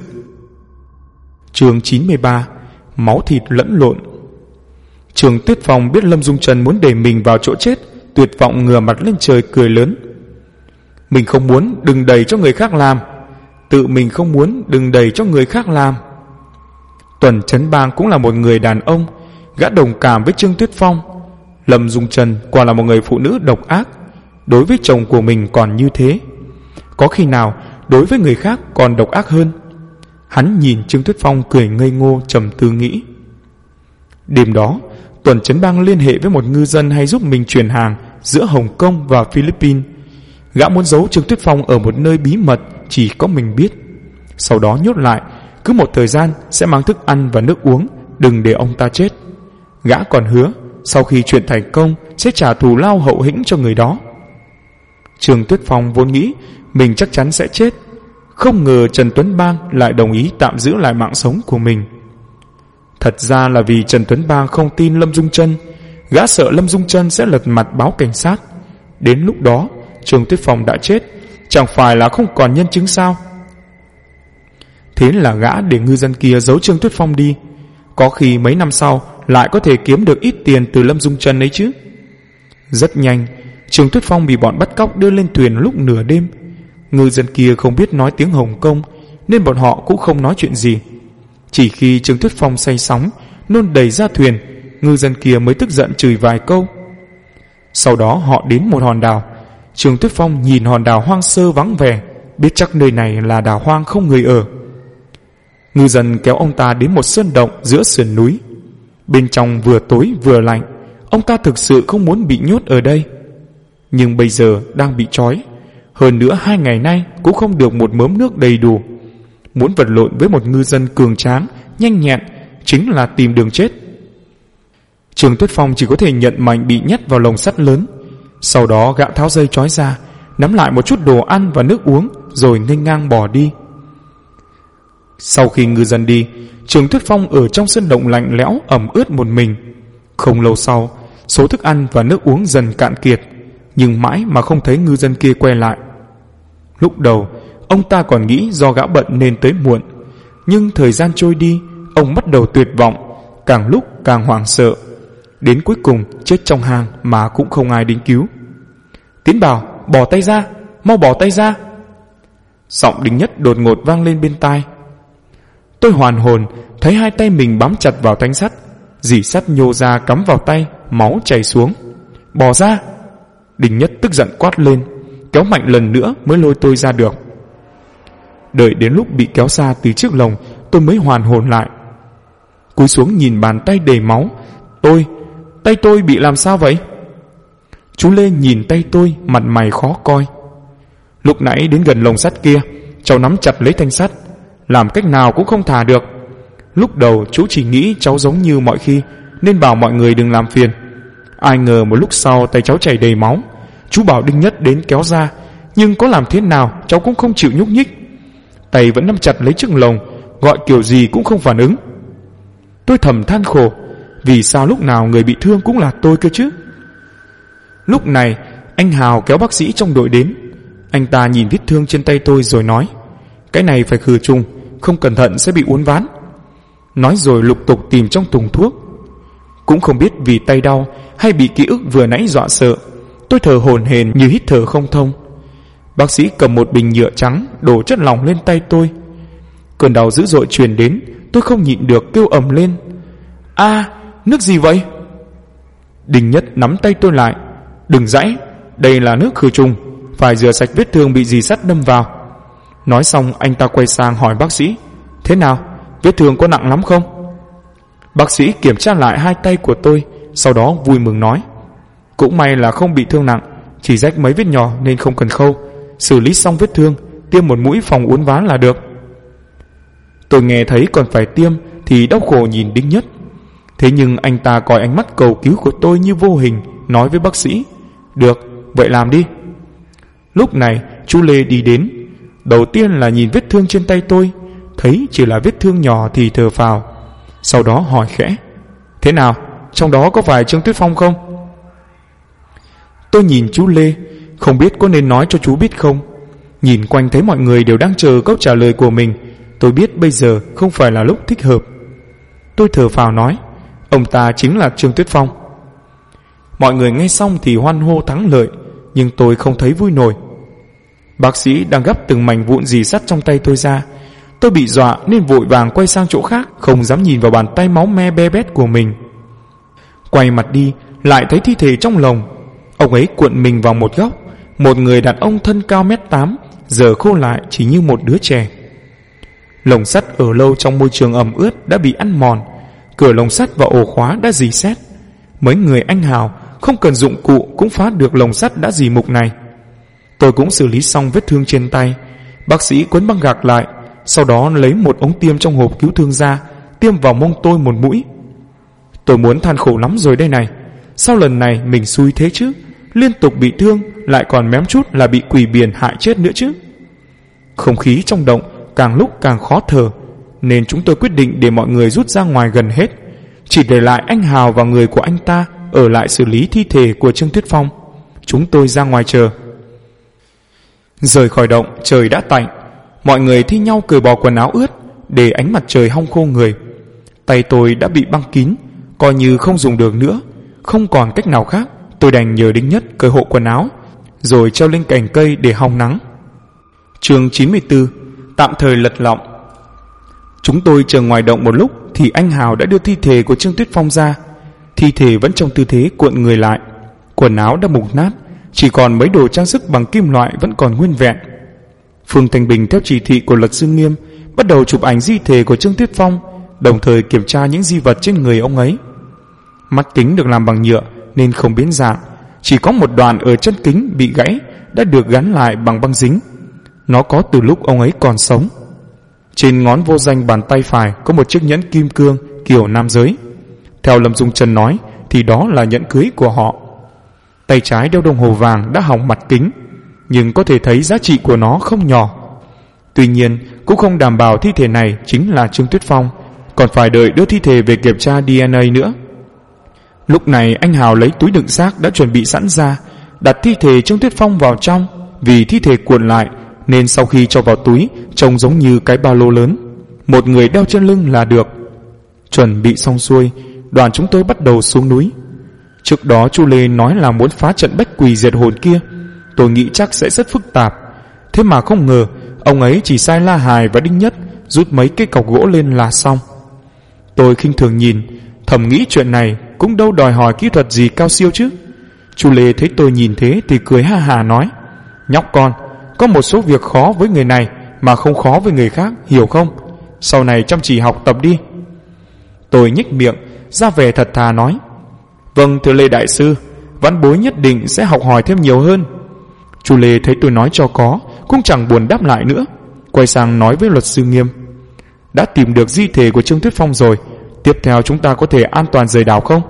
Chương 93. Máu thịt lẫn lộn. Trương Tuyết Phong biết Lâm Dung Trân muốn đẩy mình vào chỗ chết, tuyệt vọng ngửa mặt lên trời cười lớn. Mình không muốn, đừng đẩy cho người khác làm. Tự mình không muốn, đừng đẩy cho người khác làm. Tuần Chấn Bang cũng là một người đàn ông, gã đồng cảm với Trương Tuyết Phong. Lâm Dung Trân quả là một người phụ nữ độc ác. Đối với chồng của mình còn như thế, có khi nào đối với người khác còn độc ác hơn? Hắn nhìn Trương Tuyết Phong cười ngây ngô, trầm tư nghĩ. Đêm đó, Tuần Chấn Bang liên hệ với một ngư dân hay giúp mình chuyển hàng giữa Hồng Kông và Philippines. Gã muốn giấu Trương Tuyết Phong ở một nơi bí mật chỉ có mình biết, sau đó nhốt lại, cứ một thời gian sẽ mang thức ăn và nước uống, đừng để ông ta chết. Gã còn hứa sau khi chuyện thành công sẽ trả thù lao hậu hĩnh cho người đó. Trương Tuyết Phong vốn nghĩ mình chắc chắn sẽ chết, không ngờ Trần Tuấn Bang lại đồng ý tạm giữ lại mạng sống của mình. Thật ra là vì Trần Tuấn Bang không tin Lâm Dung Chân, gã sợ Lâm Dung Chân sẽ lật mặt báo cảnh sát. Đến lúc đó Trương Tuyết Phong đã chết, chẳng phải là không còn nhân chứng sao? Thế là gã để ngư dân kia giấu Trương Tuyết Phong đi, có khi mấy năm sau lại có thể kiếm được ít tiền từ Lâm Dung Chân ấy chứ. Rất nhanh, Trương Tuyết Phong bị bọn bắt cóc đưa lên thuyền lúc nửa đêm. Ngư dân kia không biết nói tiếng Hồng Kông nên bọn họ cũng không nói chuyện gì. Chỉ khi Trương Tuyết Phong say sóng nôn đầy ra thuyền, ngư dân kia mới tức giận chửi vài câu. Sau đó họ đến một hòn đảo. Trương Tuyết Phong nhìn hòn đảo hoang sơ vắng vẻ, biết chắc nơi này là đảo hoang không người ở. Ngư dân kéo ông ta đến một sơn động giữa sườn núi. Bên trong vừa tối vừa lạnh, ông ta thực sự không muốn bị nhốt ở đây. Nhưng bây giờ đang bị trói, hơn nữa 2 ngày nay cũng không được một mớm nước đầy đủ. Muốn vật lộn với một ngư dân cường tráng, nhanh nhẹn chính là tìm đường chết. Trương Tuyết Phong chỉ có thể nhận mệnh bị nhét vào lồng sắt lớn. Sau đó gã tháo dây trói ra, nắm lại một chút đồ ăn và nước uống, rồi nghênh ngang bỏ đi. Sau khi ngư dân đi, Trương Tuyết Phong ở trong sân động lạnh lẽo ẩm ướt một mình. Không lâu sau, số thức ăn và nước uống dần cạn kiệt, nhưng mãi mà không thấy ngư dân kia quay lại. Lúc đầu ông ta còn nghĩ do gã bận nên tới muộn, nhưng thời gian trôi đi, ông bắt đầu tuyệt vọng, càng lúc càng hoảng sợ. Đến cuối cùng chết trong hang mà cũng không ai đến cứu. Tiến Bảo, bỏ tay ra, mau bỏ tay ra. Giọng Đinh Nhất đột ngột vang lên bên tai. Tôi hoàn hồn, thấy hai tay mình bám chặt vào thanh sắt, dỉ sắt nhô ra cắm vào tay, máu chảy xuống. Bỏ ra! Đinh Nhất tức giận quát lên, kéo mạnh lần nữa mới lôi tôi ra được. Đợi đến lúc bị kéo ra từ chiếc lồng, tôi mới hoàn hồn lại. Cúi xuống nhìn bàn tay đầy máu. Tay tôi bị làm sao vậy? Chú Lê nhìn tay tôi, mặt mày khó coi. Lúc nãy đến gần lồng sắt kia, cháu nắm chặt lấy thanh sắt, làm cách nào cũng không thả được. Lúc đầu chú chỉ nghĩ cháu giống như mọi khi nên bảo mọi người đừng làm phiền. Ai ngờ một lúc sau tay cháu chảy đầy máu. Chú bảo Đinh Nhất đến kéo ra, nhưng có làm thế nào cháu cũng không chịu nhúc nhích. Tay vẫn nắm chặt lấy chiếc lồng, gọi kiểu gì cũng không phản ứng. Tôi thầm than khổ, vì sao lúc nào người bị thương cũng là tôi cơ chứ? Lúc này anh Hào kéo bác sĩ trong đội đến. Anh ta nhìn vết thương trên tay tôi rồi nói, cái này phải khử trùng, không cẩn thận sẽ bị uốn ván. Nói rồi lục tục tìm trong thùng thuốc. Cũng không biết vì tay đau hay bị ký ức vừa nãy dọa sợ, tôi thở hổn hển như hít thở không thông. Bác sĩ cầm một bình nhựa trắng đổ chất lỏng lên tay tôi. Cơn đau dữ dội truyền đến, tôi không nhịn được kêu ầm lên. Nước gì vậy? Đinh Nhất nắm tay tôi lại. Đừng giãy, đây là nước khử trùng, phải rửa sạch vết thương bị dì sắt đâm vào. Nói xong anh ta quay sang hỏi bác sĩ, thế nào, vết thương có nặng lắm không? Bác sĩ kiểm tra lại hai tay của tôi, sau đó vui mừng nói, cũng may là không bị thương nặng, chỉ rách mấy vết nhỏ nên không cần khâu, xử lý xong vết thương, tiêm một mũi phòng uốn ván là được. Tôi nghe thấy còn phải tiêm thì đau khổ nhìn Đinh Nhất. Thế nhưng anh ta coi ánh mắt cầu cứu của tôi như vô hình, nói với bác sĩ, được, vậy làm đi. Lúc này chú Lê đi đến. Đầu tiên là nhìn vết thương trên tay tôi, thấy chỉ là vết thương nhỏ thì thở phào. Sau đó hỏi khẽ, thế nào, trong đó có phải Trương Tuyết Phong không? Tôi nhìn chú Lê, không biết có nên nói cho chú biết không. Nhìn quanh thấy mọi người đều đang chờ câu trả lời của mình, tôi biết bây giờ không phải là lúc thích hợp. Tôi thở phào nói, ông ta chính là Trương Tuyết Phong. Mọi người nghe xong thì hoan hô thắng lợi, nhưng tôi không thấy vui nổi. Bác sĩ đang gấp từng mảnh vụn dì sắt trong tay tôi ra. Tôi bị dọa nên vội vàng quay sang chỗ khác, không dám nhìn vào bàn tay máu me be bét của mình. Quay mặt đi, lại thấy thi thể trong lồng. Ông ấy cuộn mình vào một góc, một người đàn ông thân cao 1m8, giờ khô lại chỉ như một đứa trẻ. Lồng sắt ở lâu trong môi trường ẩm ướt đã bị ăn mòn, cửa lồng sắt và ổ khóa đã rỉ sét. Mấy người anh Hào không cần dụng cụ cũng phá được lồng sắt đã rỉ mục này. Tôi cũng xử lý xong vết thương trên tay. Bác sĩ quấn băng gạc lại, sau đó lấy một ống tiêm trong hộp cứu thương ra, tiêm vào mông tôi một mũi. Tôi muốn than khổ lắm rồi đây này. Sao lần này mình xui thế chứ? Liên tục bị thương, lại còn mém chút là bị quỷ biển hại chết nữa chứ. Không khí trong động càng lúc càng khó thở, nên chúng tôi quyết định để mọi người rút ra ngoài gần hết, chỉ để lại anh Hào và người của anh ta ở lại xử lý thi thể của Trương Tuyết Phong. Chúng tôi ra ngoài chờ. Rời khỏi động, trời đã tạnh. Mọi người thi nhau cởi bỏ quần áo ướt để ánh mặt trời hong khô người. Tay tôi đã bị băng kín, coi như không dùng được nữa. Không còn cách nào khác, tôi đành nhờ Đinh Nhất cởi hộ quần áo, rồi treo lên cành cây để hong nắng. Chương 94, tạm thời lật lọng. Chúng tôi chờ ngoài động một lúc thì anh Hào đã đưa thi thể của Trương Tuyết Phong ra. Thi thể vẫn trong tư thế cuộn người lại, quần áo đã mục nát, chỉ còn mấy đồ trang sức bằng kim loại vẫn còn nguyên vẹn. Phương Thanh Bình theo chỉ thị của luật sư Nghiêm bắt đầu chụp ảnh di thể của Trương Tuyết Phong, đồng thời kiểm tra những di vật trên người ông ấy. Mắt kính được làm bằng nhựa nên không biến dạng, chỉ có một đoạn ở chân kính bị gãy đã được gắn lại bằng băng dính. Nó có từ lúc ông ấy còn sống. Trên ngón vô danh bàn tay phải có một chiếc nhẫn kim cương kiểu nam giới. Theo Lâm Dung Trần nói thì đó là nhẫn cưới của họ. Tay trái đeo đồng hồ vàng đã hỏng mặt kính, nhưng có thể thấy giá trị của nó không nhỏ. Tuy nhiên cũng không đảm bảo thi thể này chính là Trương Tuyết Phong, còn phải đợi đưa thi thể về kiểm tra DNA nữa. Lúc này anh Hào lấy túi đựng xác đã chuẩn bị sẵn ra, đặt thi thể Trương Tuyết Phong vào trong. Vì thi thể cuộn lại nên sau khi cho vào túi trông giống như cái ba lô lớn, một người đeo trên lưng là được. Chuẩn bị xong xuôi, đoàn chúng tôi bắt đầu xuống núi. Trước đó chú Lê nói là muốn phá trận bách quỷ diệt hồn kia. Tôi nghĩ chắc sẽ rất phức tạp, thế mà không ngờ ông ấy chỉ sai La Hài và Đinh Nhất rút mấy cái cọc gỗ lên là xong. Tôi khinh thường nhìn, thầm nghĩ chuyện này cũng đâu đòi hỏi kỹ thuật gì cao siêu chứ. Chú Lê thấy tôi nhìn thế thì cười ha hà nói: nhóc con, có một số việc khó với người này mà không khó với người khác, hiểu không? Sau này chăm chỉ học tập đi. Tôi nhếch miệng ra vẻ thật thà nói: vâng thưa Lê đại sư, vãn bối nhất định sẽ học hỏi thêm nhiều hơn. Chú Lê thấy tôi nói cho có cũng chẳng buồn đáp lại nữa, quay sang nói với luật sư Nghiêm: đã tìm được di thể của Trương Tuyết Phong rồi, tiếp theo chúng ta có thể an toàn rời đảo không?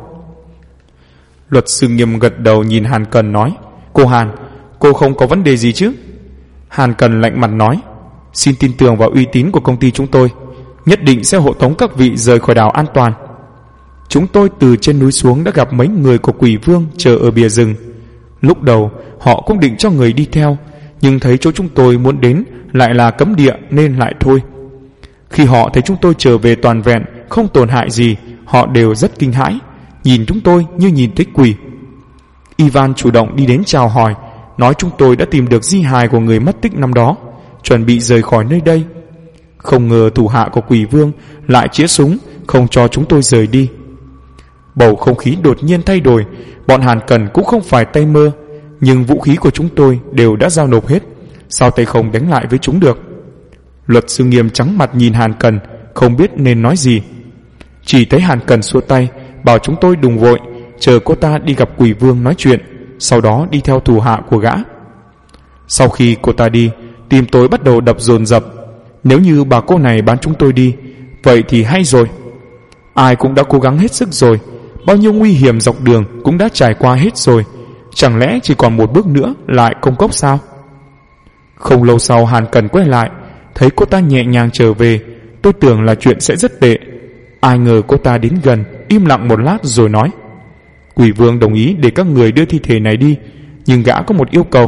Luật sư Nghiêm gật đầu nhìn Hàn Cần nói: cô Hàn, cô không có vấn đề gì chứ? Hàn Cần lạnh mặt nói: xin tin tưởng vào uy tín của công ty chúng tôi, nhất định sẽ hộ tống các vị rời khỏi đảo an toàn. Chúng tôi từ trên núi xuống đã gặp mấy người của Quỷ Vương chờ ở bìa rừng. Lúc đầu họ cũng định cho người đi theo, nhưng thấy chỗ chúng tôi muốn đến lại là cấm địa nên lại thôi. Khi họ thấy chúng tôi trở về toàn vẹn, không tổn hại gì, họ đều rất kinh hãi, nhìn chúng tôi như nhìn thấy quỷ. Ivan chủ động đi đến chào hỏi, nói chúng tôi đã tìm được di hài của người mất tích năm đó, chuẩn bị rời khỏi nơi đây. Không ngờ thủ hạ của Quỷ Vương lại chĩa súng không cho chúng tôi rời đi. Bầu không khí đột nhiên thay đổi. Bọn Hàn Cần cũng không phải tay mơ, nhưng vũ khí của chúng tôi đều đã giao nộp hết, sao tay không đánh lại với chúng được? Luật sư Nghiêm trắng mặt nhìn Hàn Cần, không biết nên nói gì. Chỉ thấy Hàn Cần xua tay bảo chúng tôi đừng vội, chờ cô ta đi gặp Quỷ Vương nói chuyện, sau đó đi theo thủ hạ của gã. Sau khi cô ta đi, tim tôi bắt đầu đập dồn dập. Nếu như bà cô này bán chúng tôi đi, vậy thì hay rồi. Ai cũng đã cố gắng hết sức rồi, bao nhiêu nguy hiểm dọc đường cũng đã trải qua hết rồi, chẳng lẽ chỉ còn một bước nữa lại công cốc sao? Không lâu sau Hàn Cần quay lại, thấy cô ta nhẹ nhàng trở về, tôi tưởng là chuyện sẽ rất tệ. Ai ngờ cô ta đến gần, im lặng một lát rồi nói: Quỷ Vương đồng ý để các người đưa thi thể này đi, nhưng gã có một yêu cầu.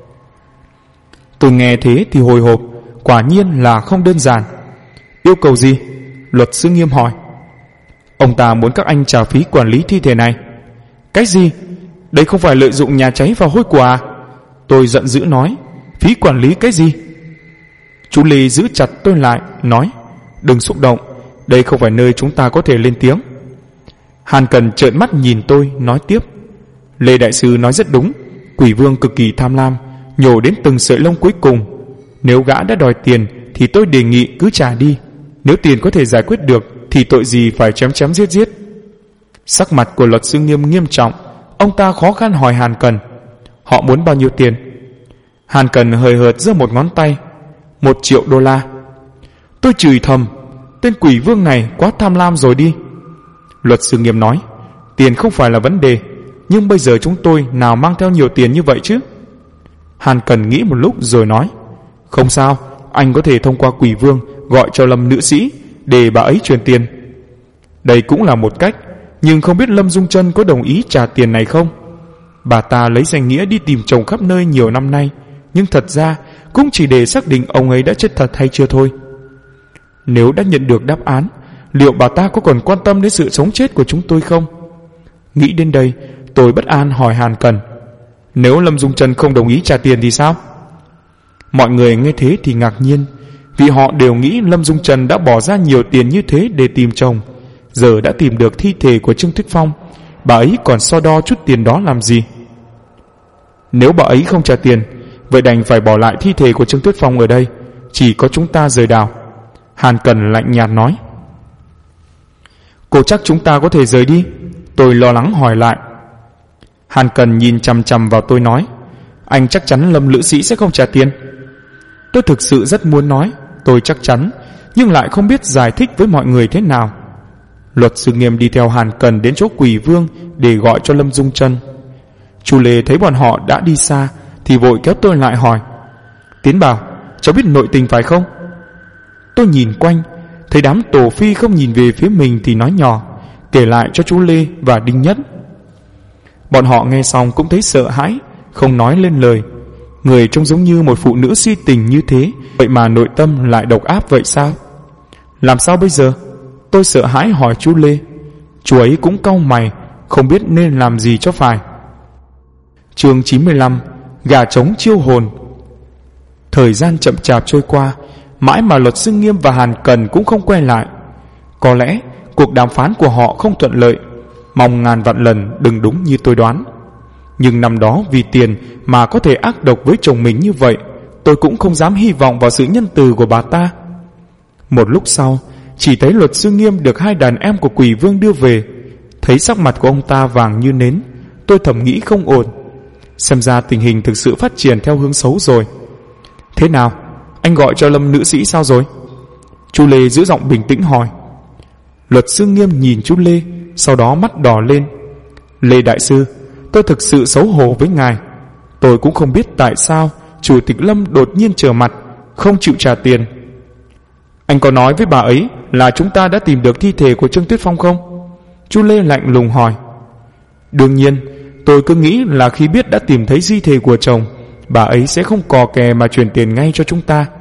Tôi nghe thế thì hồi hộp, quả nhiên là không đơn giản. Yêu cầu gì? Luật sư Nghiêm hỏi. Ông ta muốn các anh trả phí quản lý thi thể này. Cái gì? Đây không phải lợi dụng nhà cháy vào hôi của à? Tôi giận dữ nói: phí quản lý cái gì? Chú Lê giữ chặt tôi lại, nói: đừng xúc động, đây không phải nơi chúng ta có thể lên tiếng. Hàn Cần trợn mắt nhìn tôi, nói tiếp: Lê đại sư nói rất đúng, Quỷ Vương cực kỳ tham lam, nhổ đến từng sợi lông cuối cùng. Nếu gã đã đòi tiền thì tôi đề nghị cứ trả đi, nếu tiền có thể giải quyết được thì tội gì phải chém chém giết giết. Sắc mặt của luật sư Nghiêm nghiêm trọng, ông ta khó khăn hỏi Hàn Cần: họ muốn bao nhiêu tiền? Hàn Cần hời hợt giơ một ngón tay. 1 triệu đô la. Tôi chửi thầm, tên quỷ vương này quá tham lam rồi đi. Luật sư Nghiêm nói, tiền không phải là vấn đề, nhưng bây giờ chúng tôi nào mang theo nhiều tiền như vậy chứ? Hàn Cần nghĩ một lúc rồi nói, không sao, anh có thể thông qua quỷ vương gọi cho Lâm nữ sĩ để bà ấy truyền tiền. Đây cũng là một cách, nhưng không biết Lâm Dung Chân có đồng ý trả tiền này không? Bà ta lấy danh nghĩa đi tìm chồng khắp nơi nhiều năm nay, nhưng thật ra cũng chỉ để xác định ông ấy đã chết thật hay chưa thôi. Nếu đã nhận được đáp án, liệu bà ta có còn quan tâm đến sự sống chết của chúng tôi không? Nghĩ đến đây, tôi bất an hỏi Hàn Cần, nếu Lâm Dung Chân không đồng ý trả tiền thì sao? Mọi người nghe thế thì ngạc nhiên, vì họ đều nghĩ Lâm Dung Chân đã bỏ ra nhiều tiền như thế để tìm chồng. Giờ đã tìm được thi thể của Trương Tuyết Phong, bà ấy còn so đo chút tiền đó làm gì? Nếu bà ấy không trả tiền, vậy đành phải bỏ lại thi thể của Trương Tuyết Phong ở đây, chỉ có chúng ta rời đảo. Hàn Cần lạnh nhạt nói. Cô chắc chúng ta có thể rời đi? Tôi lo lắng hỏi lại. Hàn Cần nhìn chằm chằm vào tôi nói, anh chắc chắn Lâm nữ sĩ sẽ không trả tiền? Tôi thực sự rất muốn nói tôi chắc chắn, nhưng lại không biết giải thích với mọi người thế nào. Luật sư Nghiêm đi theo Hàn Cần đến chỗ quỷ vương để gọi cho Lâm Dung Chân. Chu Lê thấy bọn họ đã đi xa thì vội kéo tôi lại hỏi, Tiến Bảo, cháu biết nội tình phải không? Tôi nhìn quanh, thấy đám tổ phi không nhìn về phía mình thì nói nhỏ, kể lại cho chú Lê và Đinh Nhất. Bọn họ nghe xong cũng thấy sợ hãi, không nói lên lời. Người trông giống như một phụ nữ si tình như thế, vậy mà nội tâm lại độc ác vậy sao? Làm sao bây giờ? Tôi sợ hãi hỏi chú Lê. Chú ấy cũng cau mày, không biết nên làm gì cho phải. Chương 95, gà trống chiêu hồn. Thời gian chậm chạp trôi qua, mãi mà luật sư Nghiêm và Hàn Cần cũng không quay lại. Có lẽ cuộc đàm phán của họ không thuận lợi, mong ngàn vạn lần đừng đúng như tôi đoán. Nhưng năm đó vì tiền mà có thể ác độc với chồng mình như vậy, tôi cũng không dám hy vọng vào sự nhân từ của bà ta. Một lúc sau, chỉ thấy luật sư Nghiêm được 2 đàn em của quỷ vương đưa về. Thấy sắc mặt của ông ta vàng như nến, tôi thầm nghĩ không ổn. Xem ra tình hình thực sự phát triển theo hướng xấu rồi. Thế nào? Anh gọi cho Lâm nữ sĩ sao rồi? Chú Lê giữ giọng bình tĩnh hỏi. Luật sư Nghiêm nhìn chú Lê, sau đó mắt đỏ lên. Lê đại sư, tôi thực sự xấu hổ với ngài. Tôi cũng không biết tại sao Chủ tịch Lâm đột nhiên trở mặt, không chịu trả tiền. Anh có nói với bà ấy là chúng ta đã tìm được thi thể của Trương Tuyết Phong không? Chú Lê lạnh lùng hỏi. Đương nhiên, tôi cứ nghĩ là khi biết đã tìm thấy di thể của chồng, bà ấy sẽ không cò kè mà chuyển tiền ngay cho chúng ta.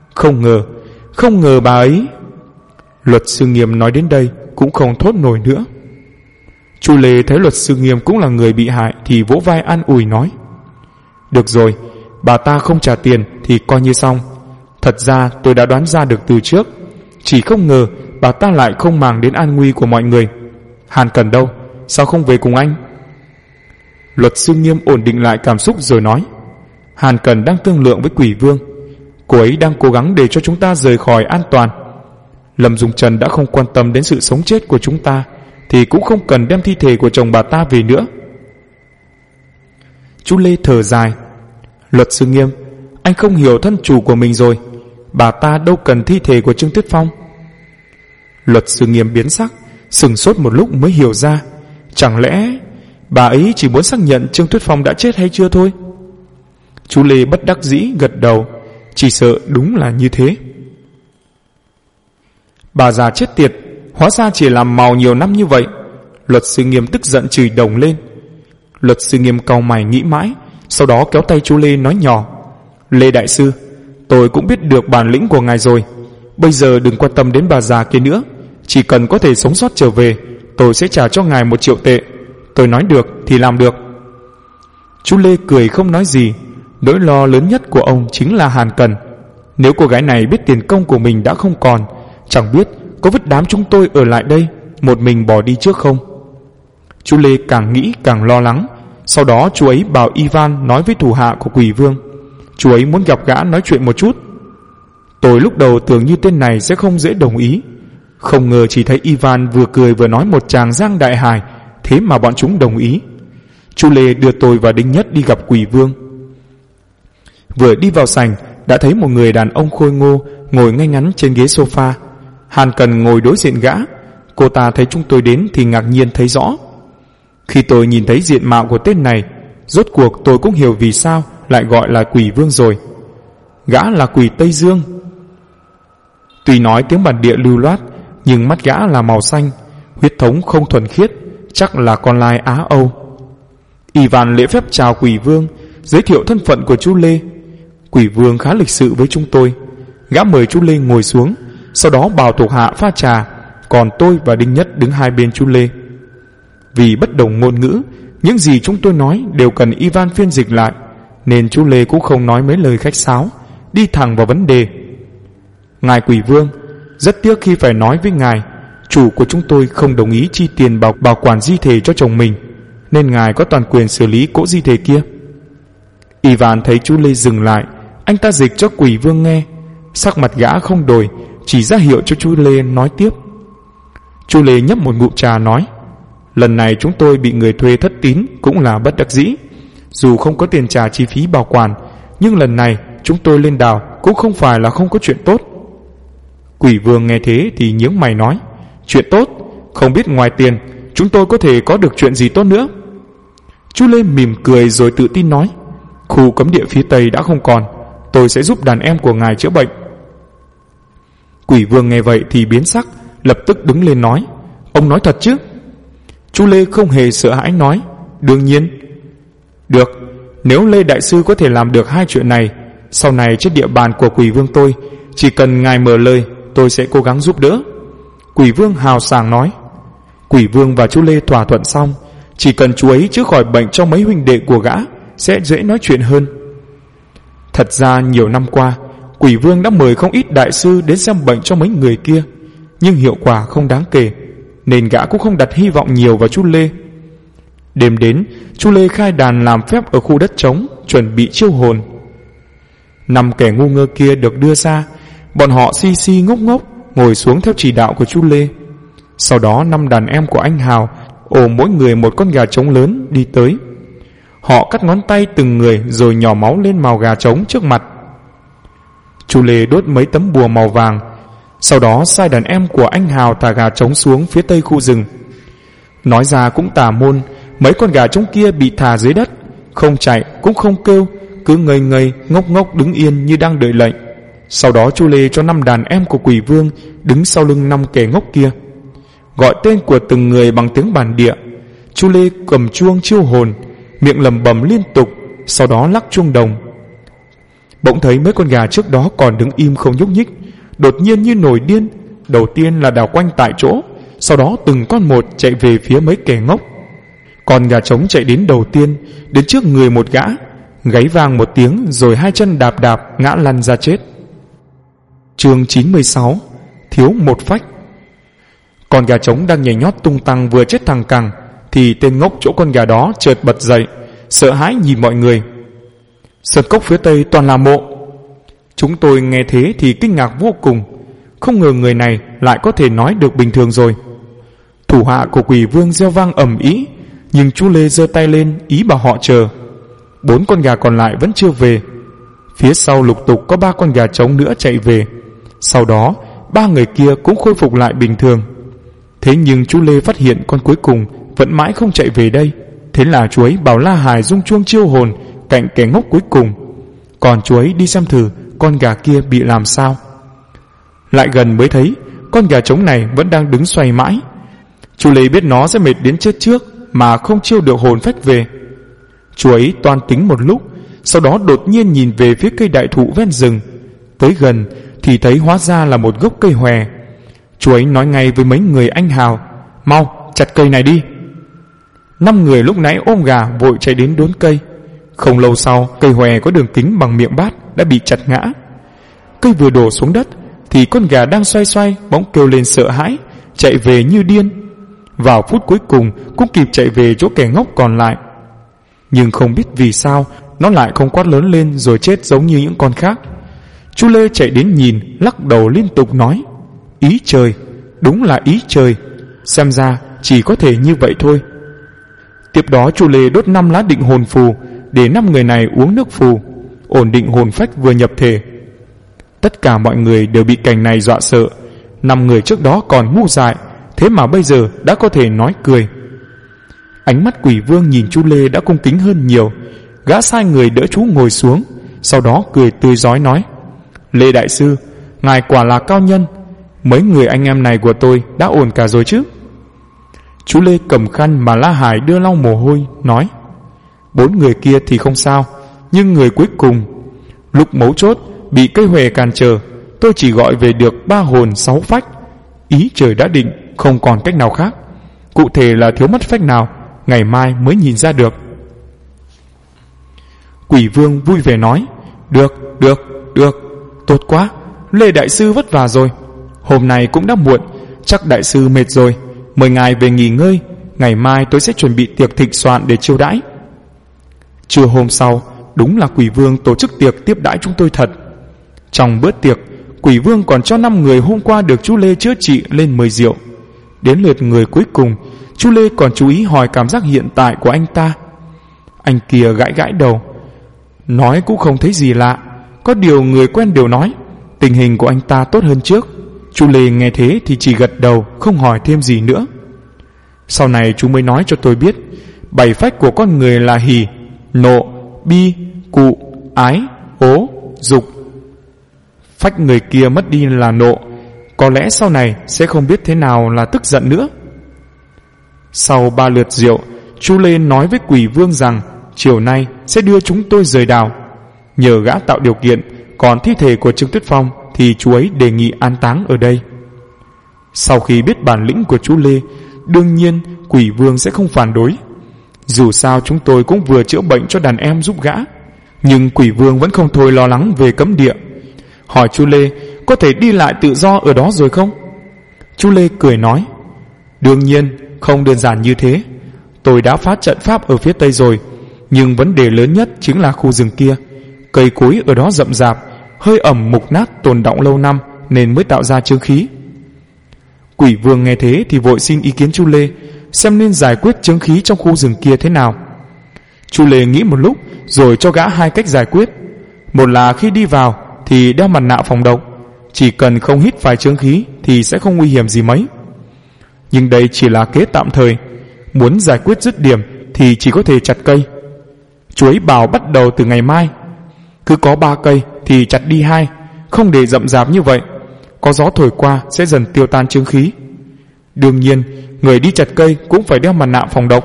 Không ngờ bà ấy... Luật sư Nghiêm nói đến đây cũng không thốt nổi nữa. Chu Lê thấy luật sư Nghiêm cũng là người bị hại thì vỗ vai an ủi nói, được rồi, bà ta không trả tiền thì coi như xong. Thật ra tôi đã đoán ra được từ trước, chỉ không ngờ bà ta lại không màng đến an nguy của mọi người. Hàn Cần đâu, sao không về cùng anh? Luật sư Nghiêm ổn định lại cảm xúc rồi nói, Hàn Cần đang thương lượng với quỷ vương, cô ấy đang cố gắng để cho chúng ta rời khỏi an toàn. Lâm Dung Trần đã không quan tâm đến sự sống chết của chúng ta thì cũng không cần đem thi thể của chồng bà ta về nữa. Chú Lê thở dài. Luật sư Nghiêm, anh không hiểu thân chủ của mình rồi. Bà ta đâu cần thi thể của Trương Tuyết Phong. Luật sư Nghiêm biến sắc, sừng sốt một lúc mới hiểu ra. Chẳng lẽ bà ấy chỉ muốn xác nhận Trương Tuyết Phong đã chết hay chưa thôi? Chú Lê bất đắc dĩ gật đầu, chỉ sợ đúng là như thế. Bà già chết tiệt, hóa ra chỉ làm màu nhiều năm như vậy. Luật sư Nghiêm tức giận chửi đồng lên. Luật sư Nghiêm cau mày nghĩ mãi, sau đó kéo tay chú Lê nói nhỏ, Lê đại sư, tôi cũng biết được bản lĩnh của ngài rồi. Bây giờ đừng quan tâm đến bà già kia nữa, chỉ cần có thể sống sót trở về, tôi sẽ trả cho ngài 1 triệu tệ. Tôi nói được thì làm được. Chú Lê cười không nói gì. Nỗi lo lớn nhất của ông chính là Hàn Cần. Nếu cô gái này biết tiền công của mình đã không còn, chẳng biết có vứt đám chúng tôi ở lại đây, một mình bỏ đi trước không. Chú Lê càng nghĩ càng lo lắng. Sau đó chú ấy bảo Ivan nói với thủ hạ của quỷ vương. Chú ấy muốn gặp gã nói chuyện một chút. Tôi lúc đầu tưởng như tên này sẽ không dễ đồng ý, không ngờ chỉ thấy Ivan vừa cười vừa nói một tràng giang đại hài, thế mà bọn chúng đồng ý. Chú Lê đưa tôi và Đinh Nhất đi gặp quỷ vương. Vừa đi vào sảnh đã thấy một người đàn ông khôi ngô ngồi ngay ngắn trên ghế sofa. Hàn Cần ngồi đối diện gã. Cô ta thấy chúng tôi đến thì ngạc nhiên thấy rõ. Khi tôi nhìn thấy diện mạo của tên này, rốt cuộc tôi cũng hiểu vì sao lại gọi là Quỷ Vương rồi. Gã là quỷ Tây Dương. Tuy nói tiếng bản địa lưu loát, nhưng mắt gã là màu xanh, huyết thống không thuần khiết, chắc là con lai Á Âu. Ivan lễ phép chào Quỷ Vương, giới thiệu thân phận của chú Lê. Quỷ Vương khá lịch sự với chúng tôi. Gã mời chú Lê ngồi xuống, sau đó bảo thuộc hạ pha trà, còn tôi và Đinh Nhất đứng hai bên chú Lê. Vì bất đồng ngôn ngữ, những gì chúng tôi nói đều cần Ivan phiên dịch lại, nên chú Lê cũng không nói mấy lời khách sáo, đi thẳng vào vấn đề. Ngài Quỷ Vương, rất tiếc khi phải nói với ngài, chủ của chúng tôi không đồng ý chi tiền bảo quản di thể cho chồng mình, nên ngài có toàn quyền xử lý cỗ di thể kia. Ivan thấy chú Lê dừng lại, anh ta dịch cho Quỷ Vương nghe. Sắc mặt gã không đổi, chỉ ra hiệu cho chú Lê nói tiếp. Chú Lê nhấp một ngụm trà nói, lần này chúng tôi bị người thuê thất tín cũng là bất đắc dĩ. Dù không có tiền trả chi phí bảo quản, nhưng lần này chúng tôi lên đảo cũng không phải là không có chuyện tốt. Quỷ Vương nghe thế thì nhướng mày nói, chuyện tốt? Không biết ngoài tiền chúng tôi có thể có được chuyện gì tốt nữa? Chú Lê mỉm cười rồi tự tin nói, khu cấm địa phía Tây đã không còn, tôi sẽ giúp đàn em của ngài chữa bệnh. Quỷ Vương nghe vậy thì biến sắc, lập tức đứng lên nói, ông nói thật chứ? Chú Lê không hề sợ hãi nói, đương nhiên. Được, nếu Lê đại sư có thể làm được hai chuyện này, sau này trên địa bàn của Quỷ Vương tôi, chỉ cần ngài mở lời, tôi sẽ cố gắng giúp đỡ. Quỷ Vương hào sảng nói. Quỷ Vương và chú Lê thỏa thuận xong, chỉ cần chú ấy chữa khỏi bệnh cho mấy huynh đệ của gã, sẽ dễ nói chuyện hơn. Thật ra nhiều năm qua, Quỷ Vương đã mời không ít đại sư đến xem bệnh cho mấy người kia, nhưng hiệu quả không đáng kể, nên gã cũng không đặt hy vọng nhiều vào chú Lê. Đêm đến, chú Lê khai đàn làm phép ở khu đất trống, chuẩn bị chiêu hồn. 5 kẻ ngu ngơ kia được đưa ra, bọn họ si si ngốc ngốc ngồi xuống theo chỉ đạo của chú Lê. Sau đó 5 đàn em của anh Hào ôm mỗi người một con gà trống lớn đi tới. Họ cắt ngón tay từng người rồi nhỏ máu lên mào gà trống trước mặt. Chú Lê đốt mấy tấm bùa màu vàng, sau đó sai đàn em của anh Hào thả gà trống xuống phía tây khu rừng. Nói ra cũng tà môn, mấy con gà trống kia bị thả dưới đất, không chạy cũng không kêu, cứ ngây ngây ngốc ngốc đứng yên như đang đợi lệnh. Sau đó chú Lê cho 5 đàn em của Quỷ Vương đứng sau lưng 5 kẻ ngốc kia, gọi tên của từng người bằng tiếng bản địa. Chú Lê cầm chuông chiêu hồn, miệng lẩm bẩm liên tục, sau đó lắc chuông đồng. Bỗng thấy mấy con gà trước đó còn đứng im không nhúc nhích, đột nhiên như nổi điên, đầu tiên là đảo quanh tại chỗ, sau đó từng con một chạy về phía mấy kẻ ngốc. Con gà trống chạy đến đầu tiên, đến trước người một gã, gáy vang một tiếng rồi hai chân đạp đạp ngã lăn ra chết. Chương 96. Thiếu một phách. Con gà trống đang nhảy nhót tung tăng vừa chết thằng cẳng, thì tên ngốc chỗ con gà đó chợt bật dậy, sợ hãi nhìn mọi người. Sơn cốc phía tây toàn là mộ. Chúng tôi nghe thế thì kinh ngạc vô cùng, không ngờ người này lại có thể nói được bình thường rồi. Thủ hạ của Quỷ Vương reo vang ầm ĩ, nhưng chú Lê giơ tay lên ý bảo họ chờ. 4 con gà còn lại vẫn chưa về. Phía sau lục tục có 3 con gà trống nữa chạy về. Sau đó 3 người kia cũng khôi phục lại bình thường. Thế nhưng chú Lê phát hiện con cuối cùng vẫn mãi không chạy về đây. Thế là chú ấy bảo La Hải rung chuông chiêu hồn cạnh kẻ ngốc cuối cùng, còn chú ấy đi xem thử con gà kia bị làm sao. Lại gần mới thấy con gà trống này vẫn đang đứng xoay mãi. Chú Lê biết nó sẽ mệt đến chết trước mà không chiêu được hồn phách về. Chú ấy toan tính một lúc, sau đó đột nhiên nhìn về phía cây đại thụ ven rừng. Tới gần thì thấy hóa ra là một gốc cây hòe. Chú ấy nói ngay với mấy người anh Hào, mau chặt cây này đi. 5 người lúc nãy ôm gà vội chạy đến đốn cây. Không lâu sau, cây hòe có đường kính bằng miệng bát đã bị chặt ngã. Cây vừa đổ xuống đất thì con gà đang xoay xoay bỗng kêu lên sợ hãi, chạy về như điên. Vào phút cuối cùng cũng kịp chạy về chỗ kẻ ngốc còn lại. Nhưng không biết vì sao nó lại không quát lớn lên rồi chết giống như những con khác. Chú Lê chạy đến nhìn, lắc đầu liên tục nói, ý trời, đúng là ý trời, xem ra chỉ có thể như vậy thôi. Tiếp đó chú Lê đốt 5 lá định hồn phù để 5 người này uống nước phù. ổn định hồn phách vừa nhập thể. Tất cả mọi người đều bị cảnh này dọa sợ. 5 người trước đó còn ngu dại, thế mà bây giờ đã có thể nói cười. Ánh mắt Quỷ Vương nhìn chú Lê đã cung kính hơn nhiều. Gã sai người đỡ chú ngồi xuống, sau đó cười tươi rói nói: Lê đại sư, ngài quả là cao nhân. Mấy người anh em này của tôi đã ổn cả rồi chứ? Chú Lê cầm khăn mà La Hải đưa lau mồ hôi, nói: 4 người kia thì không sao, nhưng người cuối cùng, lúc mấu chốt bị cây huệ cản trở, tôi chỉ gọi về được 3 hồn 6 phách. Ý trời đã định, không còn cách nào khác. Cụ thể là thiếu mất phách nào, ngày mai mới nhìn ra được. Quỷ Vương vui vẻ nói: Được, tốt quá. Lê đại sư vất vả rồi. Hôm nay cũng đã muộn, chắc đại sư mệt rồi. Mời ngài về nghỉ ngơi, ngày mai tôi sẽ chuẩn bị tiệc thịnh soạn để chiêu đãi. Trưa hôm sau, đúng là Quỷ Vương tổ chức tiệc tiếp đãi chúng tôi thật. Trong bữa tiệc, Quỷ Vương còn cho 5 người hôm qua được chú Lê chữa trị lên mời rượu. Đến lượt người cuối cùng, chú Lê còn chú ý hỏi cảm giác hiện tại của anh ta. Anh kia gãi gãi đầu, nói cũng không thấy gì lạ. Có điều người quen đều nói tình hình của anh ta tốt hơn trước. Chú Lê nghe thế thì chỉ gật đầu, không hỏi thêm gì nữa. Sau này chú mới nói cho tôi biết 7 phách của con người là hỉ, nộ, bi, cụ, ái, ố, dục. Phách người kia mất đi là nộ, có lẽ sau này sẽ không biết thế nào là tức giận nữa. Sau 3 lượt rượu, chú Lê nói với Quỷ Vương rằng chiều nay sẽ đưa chúng tôi rời đảo. Nhờ gã tạo điều kiện, còn thi thể của Trương Tuyết Phong thì chú ấy đề nghị an táng ở đây. Sau khi biết bản lĩnh của chú Lê, đương nhiên Quỷ Vương sẽ không phản đối. Dù sao chúng tôi cũng vừa chữa bệnh cho đàn em giúp gã. Nhưng Quỷ Vương vẫn không thôi lo lắng về cấm địa, hỏi chú Lê có thể đi lại tự do ở đó rồi không? Chú Lê cười nói: Đương nhiên không đơn giản như thế. Tôi đã phá trận pháp ở phía tây rồi, nhưng vấn đề lớn nhất chính là khu rừng kia. Cây cối ở đó rậm rạp, hơi ẩm mục nát tồn đọng lâu năm nên mới tạo ra chướng khí. Quỷ Vương nghe thế thì vội xin ý kiến chú Lê, xem nên giải quyết chướng khí trong khu rừng kia thế nào. Chú Lê nghĩ một lúc rồi cho gã 2 cách giải quyết. Một là khi đi vào thì đeo mặt nạ phòng độc, chỉ cần không hít phải chướng khí thì sẽ không nguy hiểm gì mấy. Nhưng đây chỉ là kế tạm thời, muốn giải quyết dứt điểm thì chỉ có thể chặt cây. Chú ấy bảo bắt đầu từ ngày mai, cứ có 3 cây thì chặt đi 2, không để rậm rạp như vậy. Có gió thổi qua sẽ dần tiêu tan chướng khí. Đương nhiên người đi chặt cây cũng phải đeo mặt nạ phòng độc.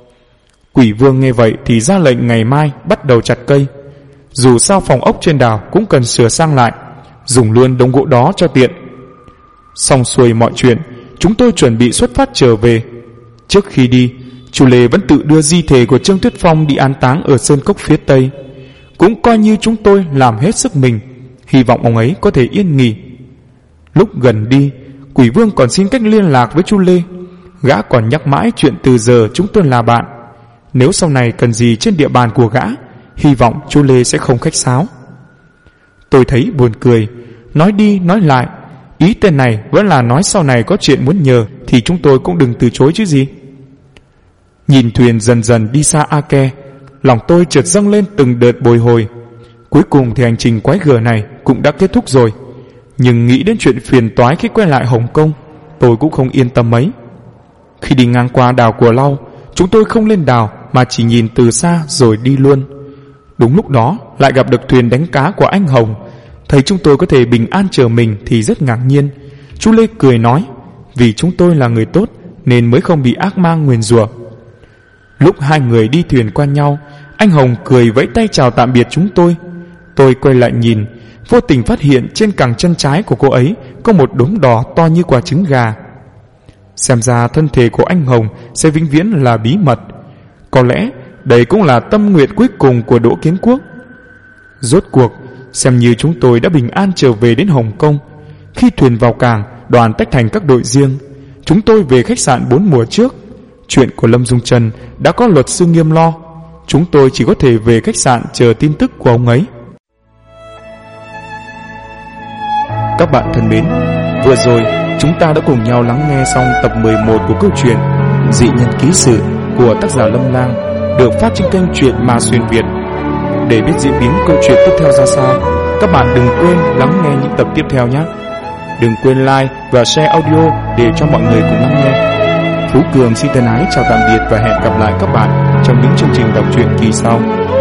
Quỷ Vương nghe vậy thì ra lệnh ngày mai bắt đầu chặt cây. Dù sao phòng ốc trên đảo cũng cần sửa sang lại, dùng luôn đống gỗ đó cho tiện. Xong xuôi mọi chuyện, chúng tôi chuẩn bị xuất phát trở về. Trước khi đi, chú Lê vẫn tự đưa di thể của Trương Tuyết Phong đi an táng ở sơn cốc phía tây. Cũng coi như chúng tôi làm hết sức mình, hy vọng ông ấy có thể yên nghỉ. Lúc gần đi, Quỷ Vương còn xin cách liên lạc với chú Lê. Gã còn nhắc mãi chuyện từ giờ chúng tôi là bạn. Nếu sau này cần gì trên địa bàn của gã, hy vọng chú Lê sẽ không khách sáo. Tôi thấy buồn cười, nói đi nói lại, ý tên này vẫn là nói sau này có chuyện muốn nhờ thì chúng tôi cũng đừng từ chối chứ gì. Nhìn thuyền dần dần đi xa A Ke, lòng tôi chợt dâng lên từng đợt bồi hồi. Cuối cùng thì hành trình quái gở này cũng đã kết thúc rồi. Nhưng nghĩ đến chuyện phiền toái khi quay lại Hồng Kông, tôi cũng không yên tâm mấy. Khi đi ngang qua đảo của Lau, chúng tôi không lên đảo mà chỉ nhìn từ xa rồi đi luôn. Đúng lúc đó lại gặp được thuyền đánh cá của anh Hồng. Thấy chúng tôi có thể bình an chờ mình thì rất ngạc nhiên. Chú Lê cười nói vì chúng tôi là người tốt nên mới không bị ác ma nguyền rủa. Lúc 2 người đi thuyền qua nhau, anh Hồng cười vẫy tay chào tạm biệt chúng tôi. Tôi quay lại nhìn, vô tình phát hiện trên cẳng chân trái của cô ấy có một đốm đỏ to như quả trứng gà. Xem ra thân thể của anh Hồng sẽ vĩnh viễn là bí mật. Có lẽ đây cũng là tâm nguyện cuối cùng của Đỗ Kiến Quốc. Rốt cuộc, xem như chúng tôi đã bình an trở về đến Hồng Kông. Khi thuyền vào cảng, đoàn tách thành các đội riêng. Chúng tôi về khách sạn 4 mùa trước. Chuyện của Lâm Dung Trần đã có luật sư Nghiêm lo. Chúng tôi chỉ có thể về khách sạn chờ tin tức của ông ấy. Các bạn thân mến, vừa rồi chúng ta đã cùng nhau lắng nghe xong tập 11 của câu chuyện Dị Nhân Ký Sự của tác giả Lâm Lang, được phát trên kênh Truyện Ma Xuyên Việt. để biết diễn biến câu chuyện tiếp theo ra sao. Các bạn đừng quên lắng nghe những tập tiếp theo nhé. Đừng quên like và share audio để cho mọi người cùng lắng nghe. Phú Cường xin thân ái chào tạm biệt và hẹn gặp lại các bạn trong những chương trình đọc truyện kỳ sau.